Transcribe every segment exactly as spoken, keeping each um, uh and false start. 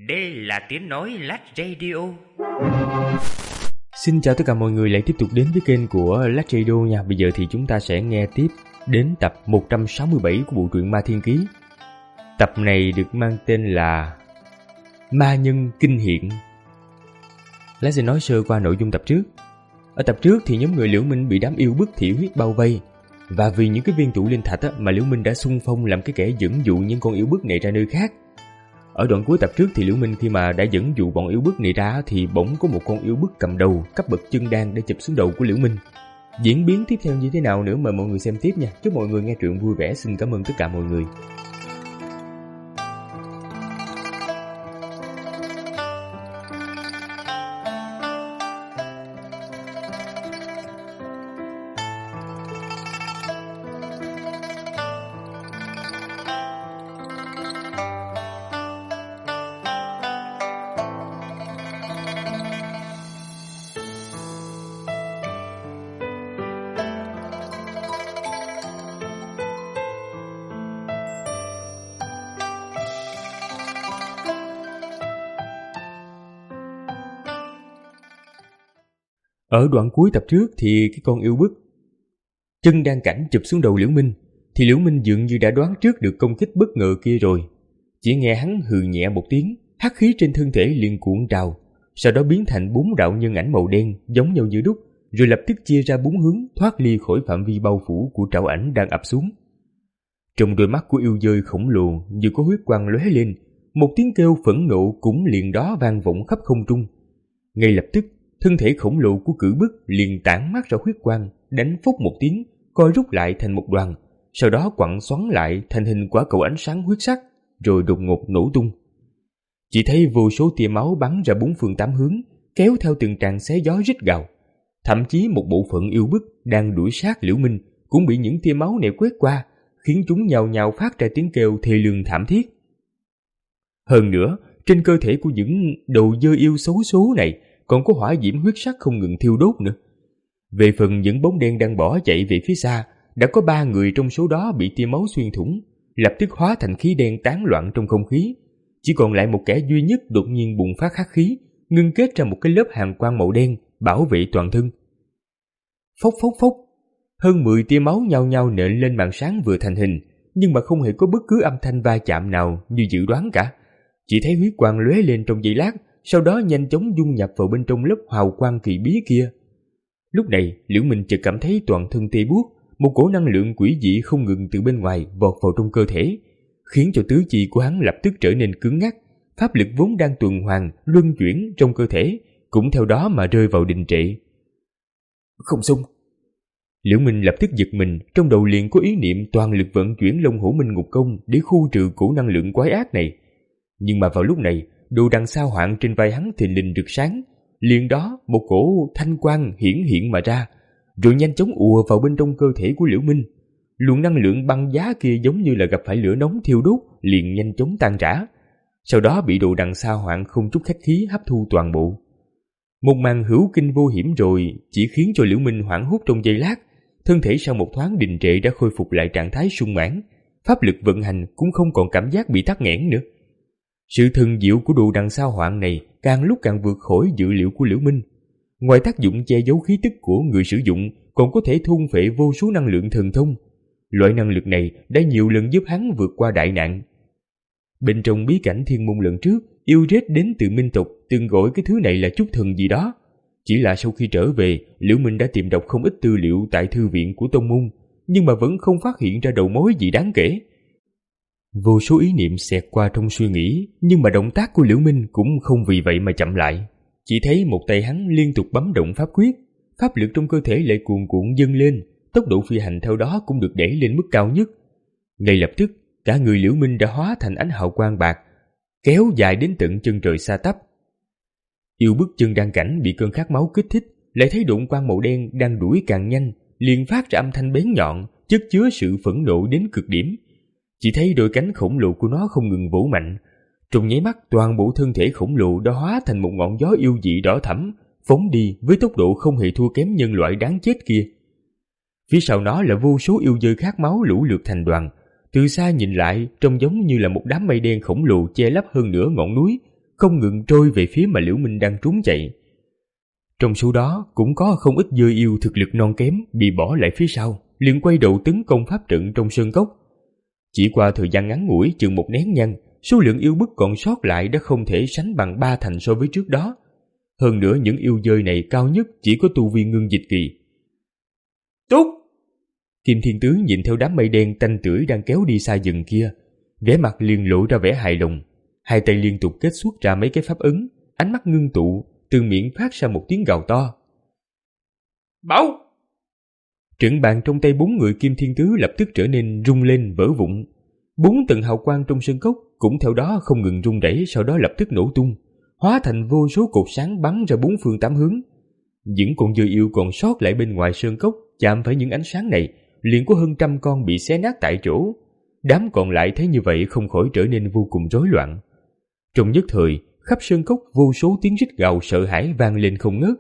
Đây là tiếng nói Lát Radio. Xin chào tất cả mọi người lại tiếp tục đến với kênh của Lát Radio nha. Bây giờ thì chúng ta sẽ nghe tiếp đến tập một trăm sáu mươi bảy của bộ truyện Ma Thiên Ký. Tập này được mang tên là Ma Nhân Kinh Hiện. Lát sẽ nói sơ qua nội dung tập trước. Ở tập trước thì nhóm người Liễu Minh bị đám yêu bức thị huyết bao vây, và vì những cái viên tụ linh thạch á, mà Liễu Minh đã xung phong làm cái kẻ dẫn dụ những con yêu bức này ra nơi khác. Ở đoạn cuối tập trước thì Liễu Minh khi mà đã dẫn dụ bọn yêu bức này ra thì bỗng có một con yêu bức cầm đầu cấp bậc chân đan để chụp xuống đầu của Liễu Minh. Diễn biến tiếp theo như thế nào nữa mời mọi người xem tiếp nha. Chúc mọi người nghe truyện vui vẻ. Xin cảm ơn tất cả mọi người. Ở đoạn cuối tập trước thì cái con yêu bức chân đan cảnh chụp xuống đầu Liễu Minh, thì Liễu Minh dường như đã đoán trước được công kích bất ngờ kia rồi. Chỉ nghe hắn hừ nhẹ một tiếng, hắc khí trên thân thể liền cuộn trào, sau đó biến thành bốn đạo nhân ảnh màu đen giống nhau như đúc, rồi lập tức chia ra bốn hướng thoát ly khỏi phạm vi bao phủ của trảo ảnh đang ập xuống. Trong đôi mắt của yêu dơi khổng lồ như có huyết quang lóe lên, một tiếng kêu phẫn nộ cũng liền đó vang vọng khắp không trung. Ngay lập tức thân thể khổng lồ của cử bức liền tản mát ra huyết quang, đánh phốc một tiếng, co rút lại thành một đoàn, sau đó quặn xoắn lại thành hình quả cầu ánh sáng huyết sắc, rồi đột ngột nổ tung. Chỉ thấy vô số tia máu bắn ra bốn phương tám hướng, kéo theo từng tràng xé gió rít gào. Thậm chí một bộ phận yêu bức đang đuổi sát Liễu Minh cũng bị những tia máu này quét qua, khiến chúng nhào nhào phát ra tiếng kêu thê lương thảm thiết. Hơn nữa, trên cơ thể của những đầu dơ yêu xấu số này còn có hỏa diễm huyết sắc không ngừng thiêu đốt nữa. Về phần những bóng đen đang bỏ chạy về phía xa, đã có ba người trong số đó bị tia máu xuyên thủng, lập tức hóa thành khí đen tán loạn trong không khí. Chỉ còn lại một kẻ duy nhất đột nhiên bùng phát hắc khí, ngưng kết ra một cái lớp hàn quang màu đen bảo vệ toàn thân. Phốc phốc phốc, hơn mười tia máu nhao nhao nện lên màn sáng vừa thành hình, nhưng mà không hề có bất cứ âm thanh va chạm nào như dự đoán cả. Chỉ thấy huyết quang lóe lên trong giây lát, sau đó nhanh chóng dung nhập vào bên trong lớp hào quang kỳ bí kia. Lúc này, Liễu Minh chợt cảm thấy toàn thân tê buốt, một cổ năng lượng quỷ dị không ngừng từ bên ngoài vọt vào trong cơ thể, khiến cho tứ chi của hắn lập tức trở nên cứng ngắc, pháp lực vốn đang tuần hoàn, luân chuyển trong cơ thể cũng theo đó mà rơi vào đình trệ. Không xung. Liễu Minh lập tức giật mình, trong đầu liền có ý niệm toàn lực vận chuyển Long Hổ Minh Ngục Công để khu trừ cổ năng lượng quái ác này. Nhưng mà vào lúc này, đồ đằng sao hoạn trên vai hắn thình lình rực sáng, liền đó một cổ thanh quang hiển hiện mà ra, rồi nhanh chóng ùa vào bên trong cơ thể của Liễu Minh. Luồng năng lượng băng giá kia giống như là gặp phải lửa nóng thiêu đốt, liền nhanh chóng tan rã, sau đó bị đồ đằng sao hoạn không chút khách khí hấp thu toàn bộ. Một màn hữu kinh vô hiểm rồi chỉ khiến cho Liễu Minh hoảng hốt trong giây lát, thân thể sau một thoáng đình trệ đã khôi phục lại trạng thái sung mãn, pháp lực vận hành cũng không còn cảm giác bị tắc nghẽn nữa. Sự thần diệu của đồ đằng sao hoạn này càng lúc càng vượt khỏi dự liệu của Liễu Minh. Ngoài tác dụng che giấu khí tức của người sử dụng, còn có thể thôn phệ vô số năng lượng thần thông. Loại năng lực này đã nhiều lần giúp hắn vượt qua đại nạn. Bên trong bí cảnh Thiên Môn lần trước, yêu rết đến từ Minh tộc từng gọi cái thứ này là chút thần gì đó. Chỉ là sau khi trở về, Liễu Minh đã tìm đọc không ít tư liệu tại thư viện của tông môn, nhưng mà vẫn không phát hiện ra đầu mối gì đáng kể. Vô số ý niệm xẹt qua trong suy nghĩ, nhưng mà động tác của Liễu Minh cũng không vì vậy mà chậm lại. Chỉ thấy một tay hắn liên tục bấm động pháp quyết, pháp lực trong cơ thể lại cuồn cuộn dâng lên, tốc độ phi hành theo đó cũng được đẩy lên mức cao nhất. Ngay lập tức, cả người Liễu Minh đã hóa thành ánh hào quang bạc, kéo dài đến tận chân trời xa tắp. Yêu bức chân đan cảnh bị cơn khát máu kích thích, lại thấy độn quang màu đen đang đuổi càng nhanh, liền phát ra âm thanh bén nhọn, chất chứa sự phẫn nộ đến cực điểm. Chỉ thấy đôi cánh khổng lồ của nó không ngừng vỗ mạnh, trong nháy mắt toàn bộ thân thể khổng lồ đã hóa thành một ngọn gió yêu dị đỏ thẫm, phóng đi với tốc độ không hề thua kém nhân loại đáng chết kia. Phía sau nó là vô số yêu dơi khát máu lũ lượt thành đoàn, từ xa nhìn lại trông giống như là một đám mây đen khổng lồ che lấp hơn nửa ngọn núi, không ngừng trôi về phía mà Liễu Minh đang trốn chạy. Trong số đó cũng có không ít dơ yêu thực lực non kém bị bỏ lại phía sau, liền quay đầu tấn công pháp trận trong sơn cốc. Chỉ qua thời gian ngắn ngủi chừng một nén nhang, số lượng yêu bức còn sót lại đã không thể sánh bằng ba thành so với trước đó. Hơn nữa những yêu dơi này cao nhất chỉ có tu vi ngưng dịch kỳ. Tốt! Kim Thiên Tứ nhìn theo đám mây đen tanh tưởi đang kéo đi xa dần kia, vẻ mặt liền lộ ra vẻ hài lòng, hai tay liên tục kết xuất ra mấy cái pháp ấn, ánh mắt ngưng tụ, từ miệng phát ra một tiếng gào to. Bảo! Trận bàn trong tay bốn người Kim Thiên Tứ lập tức trở nên rung lên vỡ vụn. Bốn tầng hào quang trong sơn cốc cũng theo đó không ngừng rung rẩy, sau đó lập tức nổ tung, hóa thành vô số cột sáng bắn ra bốn phương tám hướng. Những con dơi yêu còn sót lại bên ngoài sơn cốc chạm phải những ánh sáng này, liền có hơn trăm con bị xé nát tại chỗ. Đám còn lại thấy như vậy không khỏi trở nên vô cùng rối loạn. Trong nhất thời, khắp sơn cốc vô số tiếng rít gào sợ hãi vang lên không ngớt.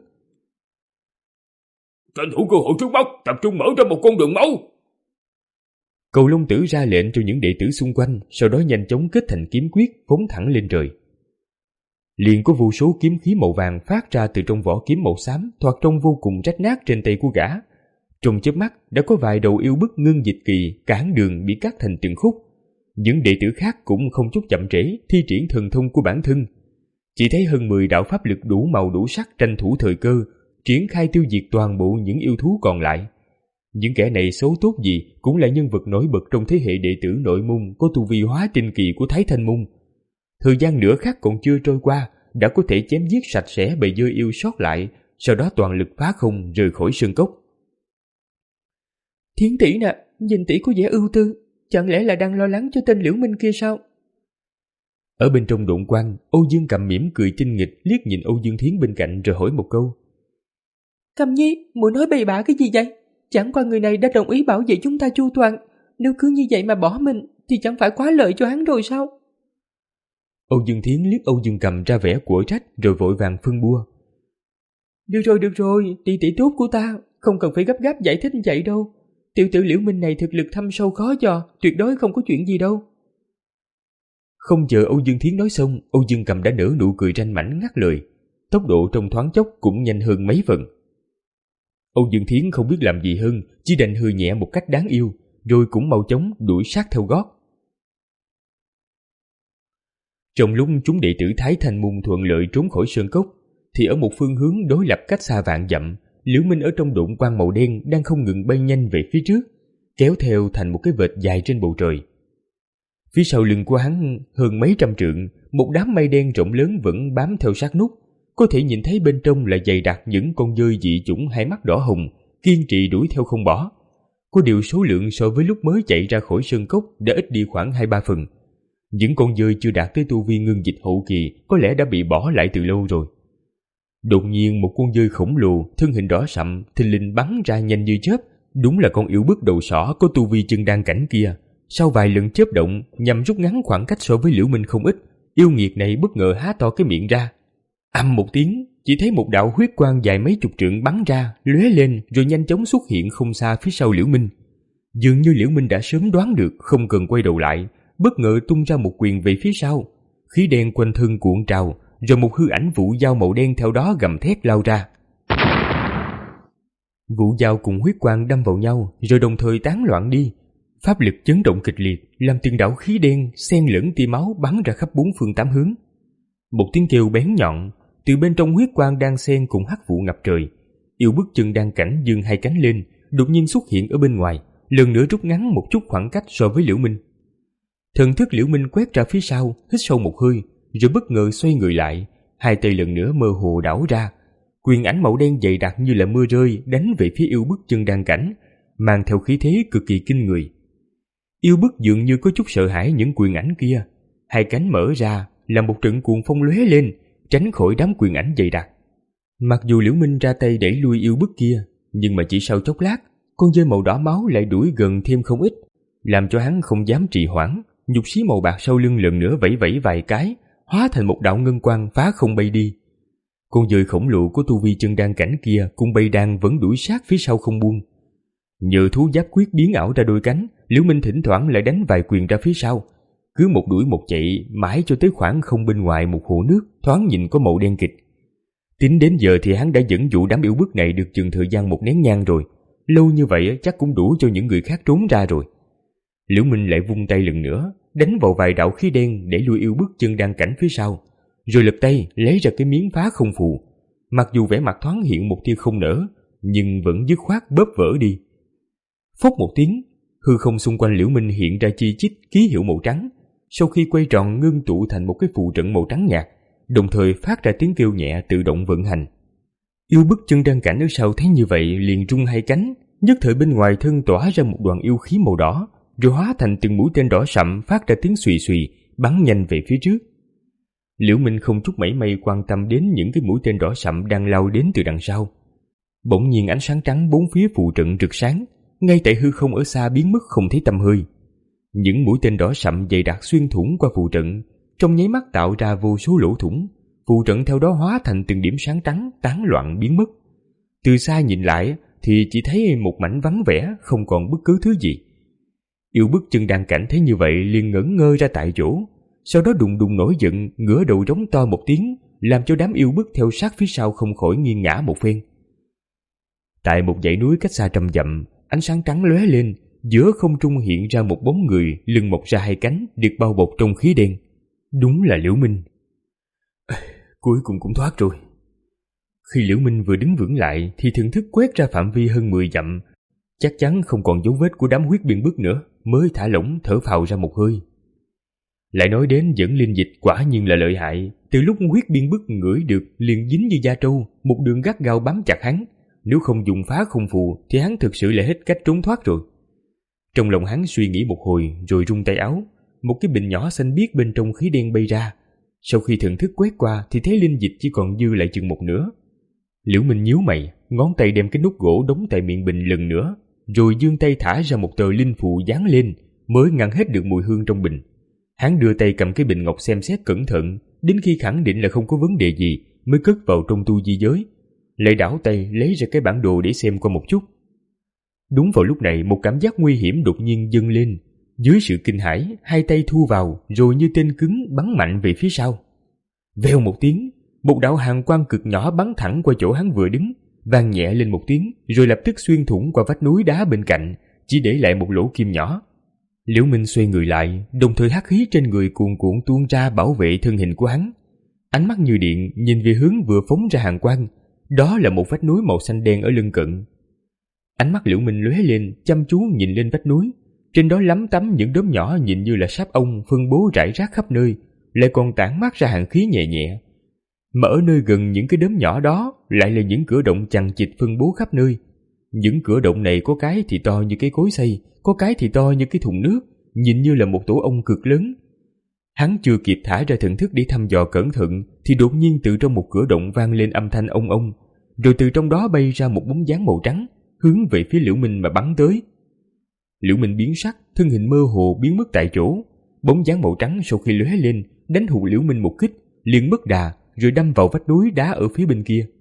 Tranh thủ cơ hội trước mắt, tập trung mở ra một con đường máu. Cầu Long Tử ra lệnh cho những đệ tử xung quanh, sau đó nhanh chóng kết thành kiếm quyết phóng thẳng lên trời. Liền có vô số kiếm khí màu vàng phát ra từ trong vỏ kiếm màu xám, thoạt trông vô cùng rách nát trên tay của gã. Trong chớp mắt đã có vài đầu yêu bức ngưng dịch kỳ cản đường bị cắt thành từng khúc. Những đệ tử khác cũng không chút chậm trễ thi triển thần thông của bản thân. Chỉ thấy hơn mười đạo pháp lực đủ màu đủ sắc tranh thủ thời cơ, triển khai tiêu diệt toàn bộ những yêu thú còn lại. Những kẻ này xấu tốt gì cũng là nhân vật nổi bật trong thế hệ đệ tử nội môn có tu vi hóa tinh kỳ của Thái Thanh môn. Thời gian nửa khắc còn chưa trôi qua, đã có thể chém giết sạch sẽ bầy dơi yêu sót lại, sau đó toàn lực phá không rời khỏi sơn cốc. Thiến tỷ nè, nhìn tỷ có vẻ ưu tư, chẳng lẽ là đang lo lắng cho tên Liễu Minh kia sao? Ở bên trong độn quang, Âu Dương Cầm mỉm cười chinh nghịch liếc nhìn Âu Dương Thiến bên cạnh rồi hỏi một câu. Cầm Nhi, muội nói bậy bạ cái gì vậy? Chẳng qua người này đã đồng ý bảo vệ chúng ta chu toàn, nếu cứ như vậy mà bỏ mình thì chẳng phải quá lợi cho hắn rồi sao? Âu Dương Thiến liếc Âu Dương Cầm ra vẻ của trách rồi vội vàng phân bua. Được rồi, được rồi, tỷ tỷ tốt của ta, không cần phải gấp gáp giải thích vậy đâu. Tiểu tử Liễu Minh này thực lực thâm sâu khó dò, tuyệt đối không có chuyện gì đâu. Không chờ Âu Dương Thiến nói xong, Âu Dương Cầm đã nở nụ cười ranh mãnh ngắt lời. Tốc độ trong thoáng chốc cũng nhanh hơn mấy phần. Âu Dương Thiến không biết làm gì hơn, chỉ đành hừ nhẹ một cách đáng yêu, rồi cũng mau chóng đuổi sát theo gót. Trong lúc chúng đệ tử Thái Thanh môn thuận lợi trốn khỏi sơn cốc, thì ở một phương hướng đối lập cách xa vạn dặm, Liễu Minh ở trong độn quang màu đen đang không ngừng bay nhanh về phía trước, kéo theo thành một cái vệt dài trên bầu trời. Phía sau lưng của hắn hơn mấy trăm trượng, một đám mây đen rộng lớn vẫn bám theo sát nút, có thể nhìn thấy bên trong là dày đặc những con dơi dị chủng hai mắt đỏ hồng, kiên trì đuổi theo không bỏ. Có điều số lượng so với lúc mới chạy ra khỏi sơn cốc đã ít đi khoảng hai ba phần. Những con dơi chưa đạt tới tu vi ngưng dịch hậu kỳ có lẽ đã bị bỏ lại từ lâu rồi. Đột nhiên một con dơi khổng lồ, thân hình đỏ sậm, thình lình bắn ra nhanh như chớp, đúng là con yêu bức đầu sỏ có tu vi chân đan cảnh kia. Sau vài lần chớp động nhằm rút ngắn khoảng cách so với Liễu Minh không ít, yêu nghiệt này bất ngờ há to cái miệng ra. Ầm một tiếng, chỉ thấy một đạo huyết quang dài mấy chục trượng bắn ra, lóe lên rồi nhanh chóng xuất hiện không xa phía sau Liễu Minh. Dường như Liễu Minh đã sớm đoán được, không cần quay đầu lại, bất ngờ tung ra một quyền về phía sau. Khí đen quanh thân cuộn trào, rồi một hư ảnh vũ dao màu đen theo đó gầm thét lao ra. Vũ dao cùng huyết quang đâm vào nhau, rồi đồng thời tán loạn đi. Pháp lực chấn động kịch liệt, làm từng đạo khí đen xen lẫn tia máu bắn ra khắp bốn phương tám hướng. Một tiếng kêu bén nhọn từ bên trong huyết quang đang xen cùng hắc vụ ngập trời. Yêu bức chân đang cảnh giương hai cánh lên, đột nhiên xuất hiện ở bên ngoài, lần nữa rút ngắn một chút khoảng cách so với Liễu Minh. Thần thức Liễu Minh quét ra phía sau, hít sâu một hơi, rồi bất ngờ xoay người lại, hai tay lần nữa mơ hồ đảo ra, quyền ảnh màu đen dày đặc như là mưa rơi đánh về phía yêu bức chân đang cảnh, mang theo khí thế cực kỳ kinh người. Yêu bức dường như có chút sợ hãi những quyền ảnh kia, hai cánh mở ra làm một trận cuồng phong lóe lên, tránh khỏi đám quyền ảnh dày đặc. Mặc dù Liễu Minh ra tay đẩy lui yêu bức kia, nhưng mà chỉ sau chốc lát, con dơi màu đỏ máu lại đuổi gần thêm không ít, làm cho hắn không dám trì hoãn. Nhục xí màu bạc sau lưng lần nữa vẫy vẫy vài cái, hóa thành một đạo ngân quang phá không bay đi. Con dơi khổng lồ của tu vi chân đan cảnh kia cùng bay đan vẫn đuổi sát phía sau không buông. Nhờ thú giáp quyết biến ảo ra đôi cánh, Liễu Minh thỉnh thoảng lại đánh vài quyền ra phía sau. Cứ một đuổi một chạy mãi cho tới khoảng không bên ngoài một hồ nước thoáng nhìn có màu đen kịch. Tính đến giờ thì hắn đã dẫn dụ đám yêu bức này được chừng thời gian một nén nhang rồi. Lâu như vậy chắc cũng đủ cho những người khác trốn ra rồi. Liễu Minh lại vung tay lần nữa, đánh vào vài đạo khí đen để lui yêu bức chân đang cảnh phía sau, rồi lật tay lấy ra cái miếng phá không phù. Mặc dù vẻ mặt thoáng hiện một tia không nở, nhưng vẫn dứt khoát bóp vỡ đi. Phốc một tiếng, hư không xung quanh Liễu Minh hiện ra chi chít ký hiệu màu trắng, sau khi quay tròn ngưng tụ thành một cái phù trận màu trắng nhạt, đồng thời phát ra tiếng kêu nhẹ tự động vận hành. Yêu bức chân đang cảnh ở sau thấy như vậy liền rung hai cánh, nhất thời bên ngoài thân tỏa ra một đoàn yêu khí màu đỏ, rồi hóa thành từng mũi tên đỏ sậm phát ra tiếng xùy xùy, bắn nhanh về phía trước. Liễu Minh không chút mảy may quan tâm đến những cái mũi tên đỏ sậm đang lao đến từ đằng sau. Bỗng nhiên ánh sáng trắng bốn phía phù trận rực sáng, ngay tại hư không ở xa biến mất không thấy tăm hơi. Những mũi tên đỏ sậm dày đặc xuyên thủng qua phù trận, trong nháy mắt tạo ra vô số lỗ thủng. Phù trận theo đó hóa thành từng điểm sáng trắng tán loạn biến mất. Từ xa nhìn lại thì chỉ thấy một mảnh vắng vẻ, không còn bất cứ thứ gì. Yêu bức chân đang cảnh thấy như vậy liền ngẩn ngơ ra tại chỗ, sau đó đùng đùng nổi giận, ngửa đầu rống to một tiếng, làm cho đám yêu bức theo sát phía sau không khỏi nghiêng ngã một phen. Tại một dãy núi cách xa trăm dặm, ánh sáng trắng lóe lên, giữa không trung hiện ra một bóng người lưng mọc ra hai cánh, được bao bọc trong khí đen. Đúng là Liễu Minh. À, cuối cùng cũng thoát rồi. Khi Liễu Minh vừa đứng vững lại thì thần thức quét ra phạm vi hơn mười dặm, chắc chắn không còn dấu vết của đám huyết biên bức nữa, mới thả lỏng thở phào ra một hơi. Lại nói đến dẫn linh dịch quả nhiên là lợi hại, từ lúc huyết biên bức ngửi được liền dính như da trâu, một đường gắt gao bám chặt hắn, nếu không dùng phá không phù thì hắn thực sự là hết cách trốn thoát rồi. Trong lòng hắn suy nghĩ một hồi rồi rung tay áo, một cái bình nhỏ xanh biếc bên trong khí đen bay ra. Sau khi thần thức quét qua thì thấy linh dịch chỉ còn dư lại chừng một nửa. Liễu Minh nhíu mày, ngón tay đem cái nút gỗ đóng tại miệng bình lần nữa, rồi giương tay thả ra một tờ linh phù dán lên, mới ngăn hết được mùi hương trong bình. Hắn đưa tay cầm cái bình ngọc xem xét cẩn thận, đến khi khẳng định là không có vấn đề gì mới cất vào trong tu di giới, lại đảo tay lấy ra cái bản đồ để xem qua một chút. Đúng vào lúc này một cảm giác nguy hiểm đột nhiên dâng lên. Dưới sự kinh hãi, hai tay thu vào rồi như tên cứng bắn mạnh về phía sau. Vèo một tiếng, một đạo hàn quang cực nhỏ bắn thẳng qua chỗ hắn vừa đứng, vang nhẹ lên một tiếng rồi lập tức xuyên thủng qua vách núi đá bên cạnh, chỉ để lại một lỗ kim nhỏ. Liễu Minh xoay người lại, đồng thời hắc khí trên người cuồn cuộn tuôn ra bảo vệ thân hình của hắn. Ánh mắt như điện nhìn về hướng vừa phóng ra hàn quang, đó là một vách núi màu xanh đen ở lưng cận. Ánh mắt Liễu Minh lóe lên, chăm chú nhìn lên vách núi. Trên đó lắm tắm những đốm nhỏ nhìn như là sáp ong phân bố rải rác khắp nơi, lại còn tản mát ra hàn khí nhẹ nhẹ. Mà ở nơi gần những cái đốm nhỏ đó lại là những cửa động chằng chịt phân bố khắp nơi. Những cửa động này có cái thì to như cái cối xay, có cái thì to như cái thùng nước, nhìn như là một tổ ong cực lớn. Hắn chưa kịp thả ra thần thức để thăm dò cẩn thận thì đột nhiên từ trong một cửa động vang lên âm thanh ong ong, rồi từ trong đó bay ra một bóng dáng màu trắng, hướng về phía Liễu Minh mà bắn tới. Liễu Minh biến sắc, thân hình mơ hồ biến mất tại chỗ. Bóng dáng màu trắng sau khi lóe lên, đánh hụt Liễu Minh một kích, liền mất đà, rồi đâm vào vách núi đá ở phía bên kia.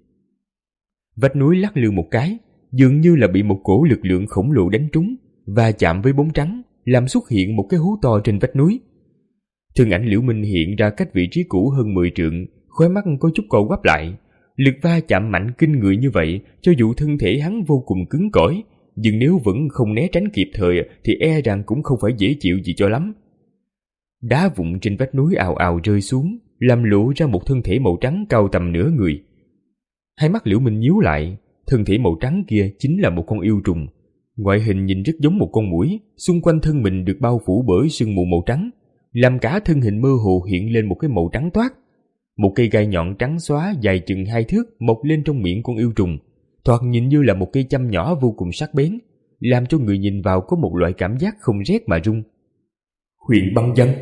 Vách núi lắc lư một cái, dường như là bị một cổ lực lượng khổng lồ đánh trúng, và chạm với bóng trắng, làm xuất hiện một cái hố to trên vách núi. Thân ảnh Liễu Minh hiện ra cách vị trí cũ hơn mười trượng, khóe mắt có chút co quắp lại. Lực va chạm mạnh kinh người như vậy, cho dù thân thể hắn vô cùng cứng cỏi, nhưng nếu vẫn không né tránh kịp thời thì e rằng cũng không phải dễ chịu gì cho lắm. Đá vụn trên vách núi ào ào rơi xuống, làm lộ ra một thân thể màu trắng cao tầm nửa người. Hai mắt Liễu Minh nhíu lại, thân thể màu trắng kia chính là một con yêu trùng. Ngoại hình nhìn rất giống một con muỗi, xung quanh thân mình được bao phủ bởi sương mù màu trắng, làm cả thân hình mơ hồ hiện lên một cái màu trắng toát. Một cây gai nhọn trắng xóa dài chừng hai thước mọc lên trong miệng con yêu trùng, thoạt nhìn như là một cây châm nhỏ vô cùng sắc bén, làm cho người nhìn vào có một loại cảm giác không rét mà run. Huyền băng văn.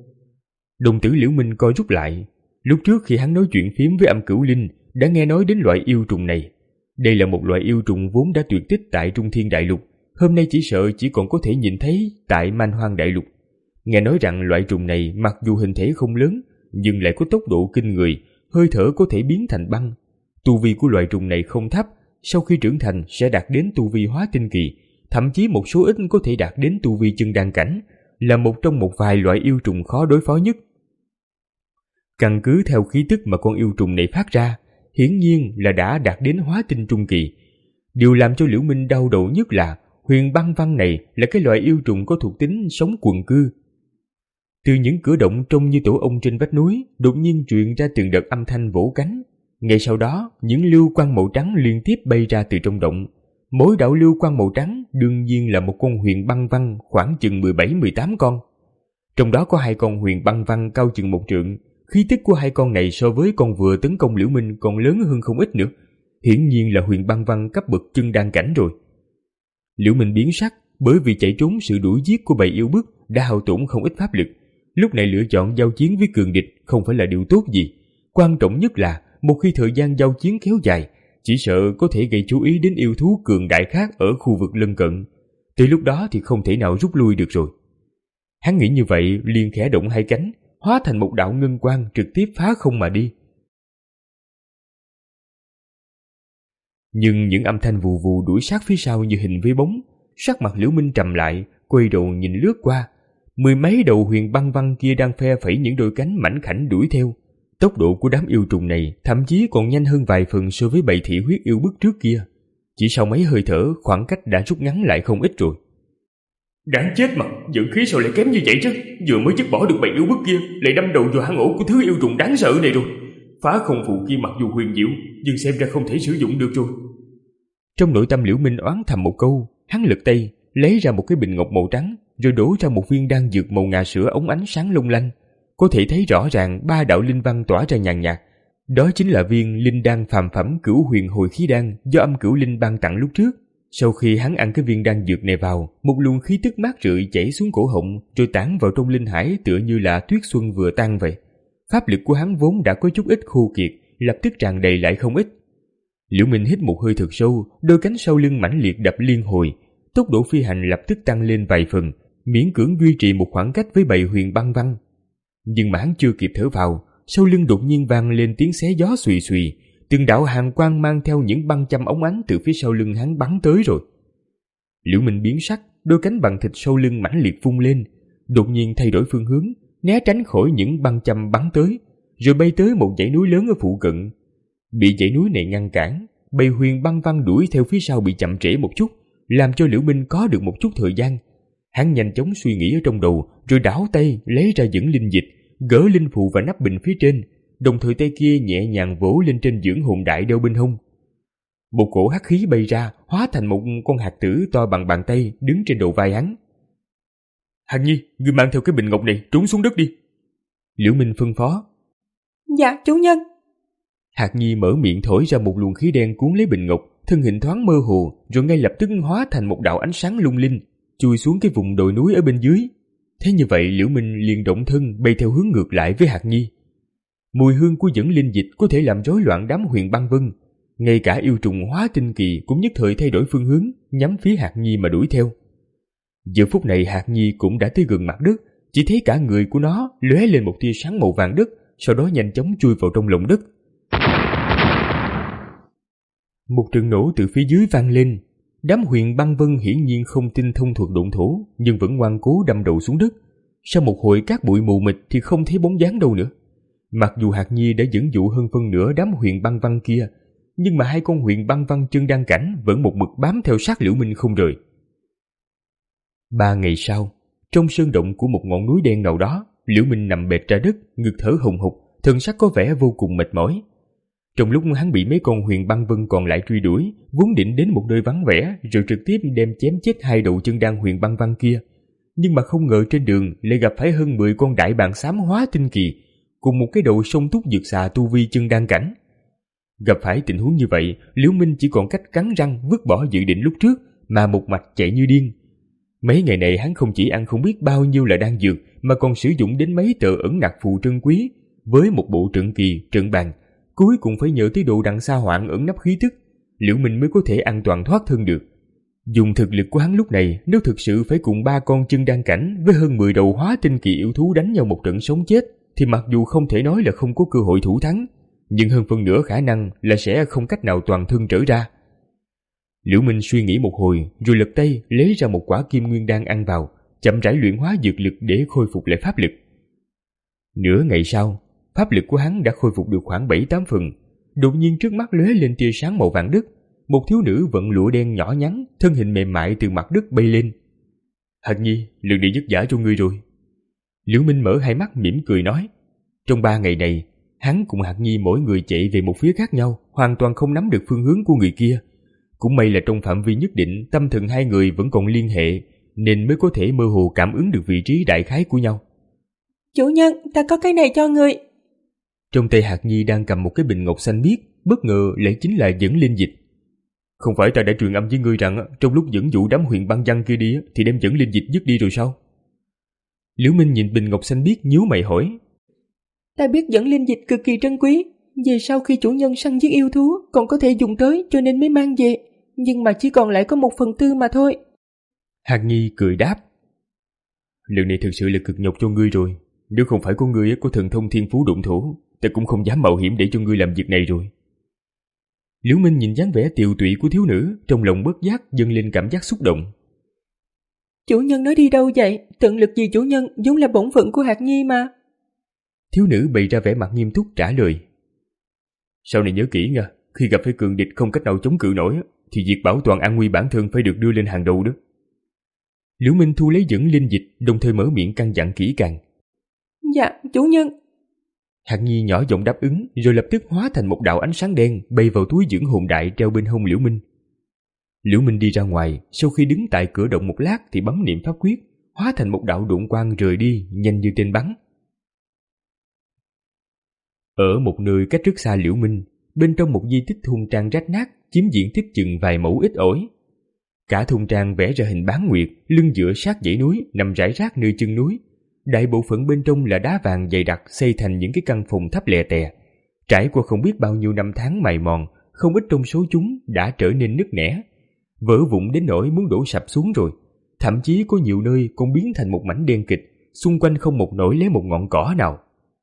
Đồng tử Liễu Minh co rút lại. Lúc trước khi hắn nói chuyện phím với Âm Cửu Linh đã nghe nói đến loại yêu trùng này. Đây là một loại yêu trùng vốn đã tuyệt tích tại Trung Thiên Đại Lục, hôm nay chỉ sợ chỉ còn có thể nhìn thấy tại Man Hoang Đại Lục. Nghe nói rằng loại trùng này mặc dù hình thể không lớn, nhưng lại có tốc độ kinh người, hơi thở có thể biến thành băng. Tu vi của loại trùng này không thấp, sau khi trưởng thành sẽ đạt đến tu vi hóa tinh kỳ, thậm chí một số ít có thể đạt đến tu vi chân đan cảnh, là một trong một vài loại yêu trùng khó đối phó nhất. Căn cứ theo khí tức mà con yêu trùng này phát ra, hiển nhiên là đã đạt đến hóa tinh trung kỳ. Điều làm cho Liễu Minh đau đầu nhất là huyền băng văn này là cái loại yêu trùng có thuộc tính sống quần cư. Từ những cửa động trông như tổ ong trên vách núi, đột nhiên truyền ra từng đợt âm thanh vỗ cánh. Ngay sau đó, những lưu quang màu trắng liên tiếp bay ra từ trong động. Mỗi đạo lưu quang màu trắng đương nhiên là một con huyền băng văn khoảng chừng mười bảy mười tám con. Trong đó có hai con huyền băng văn cao chừng một trượng. Khí tức của hai con này so với con vừa tấn công Liễu Minh còn lớn hơn không ít nữa. Hiển nhiên là huyền băng văn cấp bậc chân đan cảnh rồi. Liễu Minh biến sắc, bởi vì chạy trốn sự đuổi giết của bầy yêu bức đã hao tổn không ít pháp lực. Lúc này lựa chọn giao chiến với cường địch không phải là điều tốt gì. Quan trọng nhất là một khi thời gian giao chiến kéo dài, chỉ sợ có thể gây chú ý đến yêu thú cường đại khác ở khu vực lân cận. Tới lúc đó thì không thể nào rút lui được rồi. Hắn nghĩ như vậy, liền khẽ động hai cánh, hóa thành một đạo ngân quang trực tiếp phá không mà đi. Nhưng những âm thanh vù vù đuổi sát phía sau như hình với bóng. Sắc mặt Liễu Minh trầm lại, quay đầu nhìn lướt qua. Mười mấy đầu huyền băng văn kia đang phe phẩy những đôi cánh mảnh khảnh đuổi theo. Tốc độ của đám yêu trùng này thậm chí còn nhanh hơn vài phần so với bầy thị huyết yêu bức trước kia. Chỉ sau mấy hơi thở, khoảng cách đã rút ngắn lại không ít rồi. Đáng chết mà, dưỡng khí sao lại kém như vậy chứ? Vừa mới dứt bỏ được bầy yêu bức kia, lại đâm đầu vào hang ổ của thứ yêu trùng đáng sợ này rồi. Phá không phù kia mặc dù huyền diệu, nhưng xem ra không thể sử dụng được rồi. Trong nội tâm Liễu Minh oán thầm một câu, hắn lật tay lấy ra một cái bình ngọc màu trắng, rồi đổ ra một viên đan dược màu ngà sữa óng ánh sáng long lanh. Có thể thấy rõ ràng ba đạo linh văn tỏa ra nhàn nhạt. Đó chính là viên linh đan phàm phẩm Cửu Huyền Hồi Khí Đan do Âm Cửu Linh ban tặng lúc trước. Sau khi hắn ăn cái viên đan dược này vào, một luồng khí tức mát rượi chảy xuống cổ họng, rồi tản vào trong linh hải tựa như là tuyết xuân vừa tan vậy. Pháp lực của hắn vốn đã có chút ít khô kiệt, lập tức tràn đầy lại không ít. Liễu Minh hít một hơi thật sâu, đôi cánh sau lưng mãnh liệt đập liên hồi, tốc độ phi hành lập tức tăng lên vài phần, miễn cưỡng duy trì một khoảng cách với bầy huyền băng văn. Nhưng mà hắn chưa kịp thở vào, sau lưng đột nhiên vang lên tiếng xé gió xùy xùy, từng đạo hàn quang mang theo những băng châm óng ánh từ phía sau lưng hắn bắn tới rồi. Liễu Minh biến sắc, đôi cánh bằng thịt sau lưng mãnh liệt vung lên, đột nhiên thay đổi phương hướng, né tránh khỏi những băng châm bắn tới, rồi bay tới một dãy núi lớn ở phụ cận. Bị dãy núi này ngăn cản, bầy huyền băng văn đuổi theo phía sau bị chậm trễ một chút, làm cho Liễu Minh có được một chút thời gian. Hắn nhanh chóng suy nghĩ ở trong đầu, rồi đảo tay lấy ra dưỡng linh dịch, gỡ linh phù và nắp bình phía trên, đồng thời tay kia nhẹ nhàng vỗ lên trên dưỡng hồn đại đeo bên hông. Một cổ hắc khí bay ra, hóa thành một con hạt tử to bằng bàn tay đứng trên đầu vai hắn. Hàn Nhi, ngươi mang theo cái bình ngọc này trốn xuống đất đi. Liễu Minh phân phó. Dạ chủ nhân. Hạt Nhi mở miệng thổi ra một luồng khí đen cuốn lấy bình ngọc, thân hình thoáng mơ hồ, rồi ngay lập tức hóa thành một đạo ánh sáng lung linh, chui xuống cái vùng đồi núi ở bên dưới. Thế như vậy Liễu Minh liền động thân bay theo hướng ngược lại với Hạt Nhi. Mùi hương của dưỡng linh dịch có thể làm rối loạn đám huyền băng vân, ngay cả yêu trùng hóa tinh kỳ cũng nhất thời thay đổi phương hướng, nhắm phía Hạt Nhi mà đuổi theo. Giờ phút này Hạt Nhi cũng đã tới gần mặt đất, chỉ thấy cả người của nó lóe lên một tia sáng màu vàng đất, sau đó nhanh chóng chui vào trong lòng đất. Một trận nổ từ phía dưới vang lên. Đám huyền băng vân hiển nhiên không tinh thông thuật độn thổ, nhưng vẫn ngoan cố đâm đầu xuống đất. Sau một hồi cát bụi mù mịt thì không thấy bóng dáng đâu nữa. Mặc dù Hạt Nhi đã dẫn dụ hơn phân nửa đám huyền băng văn kia, nhưng mà hai con huyền băng văn chân đan cảnh vẫn một mực bám theo sát Liễu Minh không rời. Ba ngày sau, trong sơn động của một ngọn núi đen nào đó, Liễu Minh nằm bệt ra đất, ngực thở hồng hộc, thân sắc có vẻ vô cùng mệt mỏi. Trong lúc hắn bị mấy con huyền băng vân còn lại truy đuổi, vốn định đến một nơi vắng vẻ rồi trực tiếp đem chém chết hai đầu chân đan huyền băng văn kia, nhưng mà không ngờ trên đường lại gặp phải hơn mười con đại bàng xám hóa tinh kỳ cùng một cái đầu sông túc dược xà tu vi chân đan cảnh. Gặp phải tình huống như vậy, Liễu Minh chỉ còn cách cắn răng vứt bỏ dự định lúc trước mà một mạch chạy như điên. Mấy ngày này hắn không chỉ ăn không biết bao nhiêu là đan dược, mà còn sử dụng đến mấy tờ ẩn nặc phù trân quý, với một bộ trận kỳ, trận bàn, cuối cùng phải nhờ tới đồ đặng sa hoạn ẩn nấp khí tức, Liễu Minh mới có thể an toàn thoát thân được. Dùng thực lực của hắn lúc này, nếu thực sự phải cùng ba con chân đan cảnh với hơn mười đầu hóa tinh kỳ yêu thú đánh nhau một trận sống chết, thì mặc dù không thể nói là không có cơ hội thủ thắng, nhưng hơn phân nửa khả năng là sẽ không cách nào toàn thân trở ra. Liễu Minh suy nghĩ một hồi, rồi lật tay lấy ra một quả kim nguyên đan ăn vào, chậm rãi luyện hóa dược lực để khôi phục lại pháp lực. Nửa ngày sau, pháp lực của hắn đã khôi phục được khoảng bảy tám phần. Đột nhiên trước mắt lóe lên tia sáng màu vàng đất, một thiếu nữ vận lụa đen nhỏ nhắn, thân hình mềm mại từ mặt đất bay lên. Hạt Nhi, lần này vất vả cho ngươi rồi. Liễu Minh mở hai mắt mỉm cười nói. Trong ba ngày này, hắn cùng Hạt Nhi mỗi người chạy về một phía khác nhau, hoàn toàn không nắm được phương hướng của người kia. Cũng may là trong phạm vi nhất định, tâm thần hai người vẫn còn liên hệ, nên mới có thể mơ hồ cảm ứng được vị trí đại khái của nhau. Chủ nhân, ta có cái này cho người. Trong tay Hạt Nhi đang cầm một cái bình ngọc xanh biếc, bất ngờ lại chính là dẫn linh dịch. Không phải ta đã truyền âm với ngươi rằng trong lúc dẫn dụ đám huyền băng văn kia đi thì đem dẫn linh dịch dứt đi rồi sao? Liễu Minh nhìn bình ngọc xanh biếc nhíu mày hỏi. Ta biết dẫn linh dịch cực kỳ trân quý, về sau khi chủ nhân săn giết yêu thú còn có thể dùng tới cho nên mới mang về, nhưng mà chỉ còn lại có một phần tư mà thôi. Hạt Nhi cười đáp. Lần này thực sự là cực nhọc cho ngươi rồi. Nếu không phải có ngươi có thần thông thiên phú động thổ, ta cũng không dám mạo hiểm để cho ngươi làm việc này rồi. Liễu Minh nhìn dáng vẻ tiều tụy của thiếu nữ, trong lòng bất giác dâng lên cảm giác xúc động. Chủ nhân nói đi đâu vậy? Tận lực vì chủ nhân vốn là bổn phận của Hạt Nhi mà. Thiếu nữ bày ra vẻ mặt nghiêm túc trả lời. Sau này nhớ kỹ nha, khi gặp phải cường địch không cách nào chống cự nổi thì việc bảo toàn an nguy bản thân phải được đưa lên hàng đầu đó. Liễu Minh thu lấy dẫn linh dịch, đồng thời mở miệng căn dặn kỹ càng. Dạ, chủ nhân. Hạt Nhi nhỏ giọng đáp ứng, rồi lập tức hóa thành một đạo ánh sáng đen bay vào túi dưỡng hồn đại treo bên hông Liễu Minh. Liễu Minh đi ra ngoài, sau khi đứng tại cửa động một lát thì bấm niệm pháp quyết, hóa thành một đạo độn quang rời đi, nhanh như tên bắn. Ở một nơi cách rất xa Liễu Minh, bên trong một di tích thôn trang rách nát, chiếm diện tích chừng vài mẫu ít ỏi. Cả thôn trang vẽ ra hình bán nguyệt, lưng dựa sát dãy núi, nằm rải rác nơi chân núi. Đại bộ phận bên trong là đá vàng dày đặc xây thành những cái căn phòng thấp lè tè. Trải qua không biết bao nhiêu năm tháng mài mòn, không ít trong số chúng đã trở nên nứt nẻ, vỡ vụn đến nỗi muốn đổ sập xuống rồi. Thậm chí có nhiều nơi còn biến thành một mảnh đen kịch, xung quanh không một nổi lấy một ngọn cỏ nào.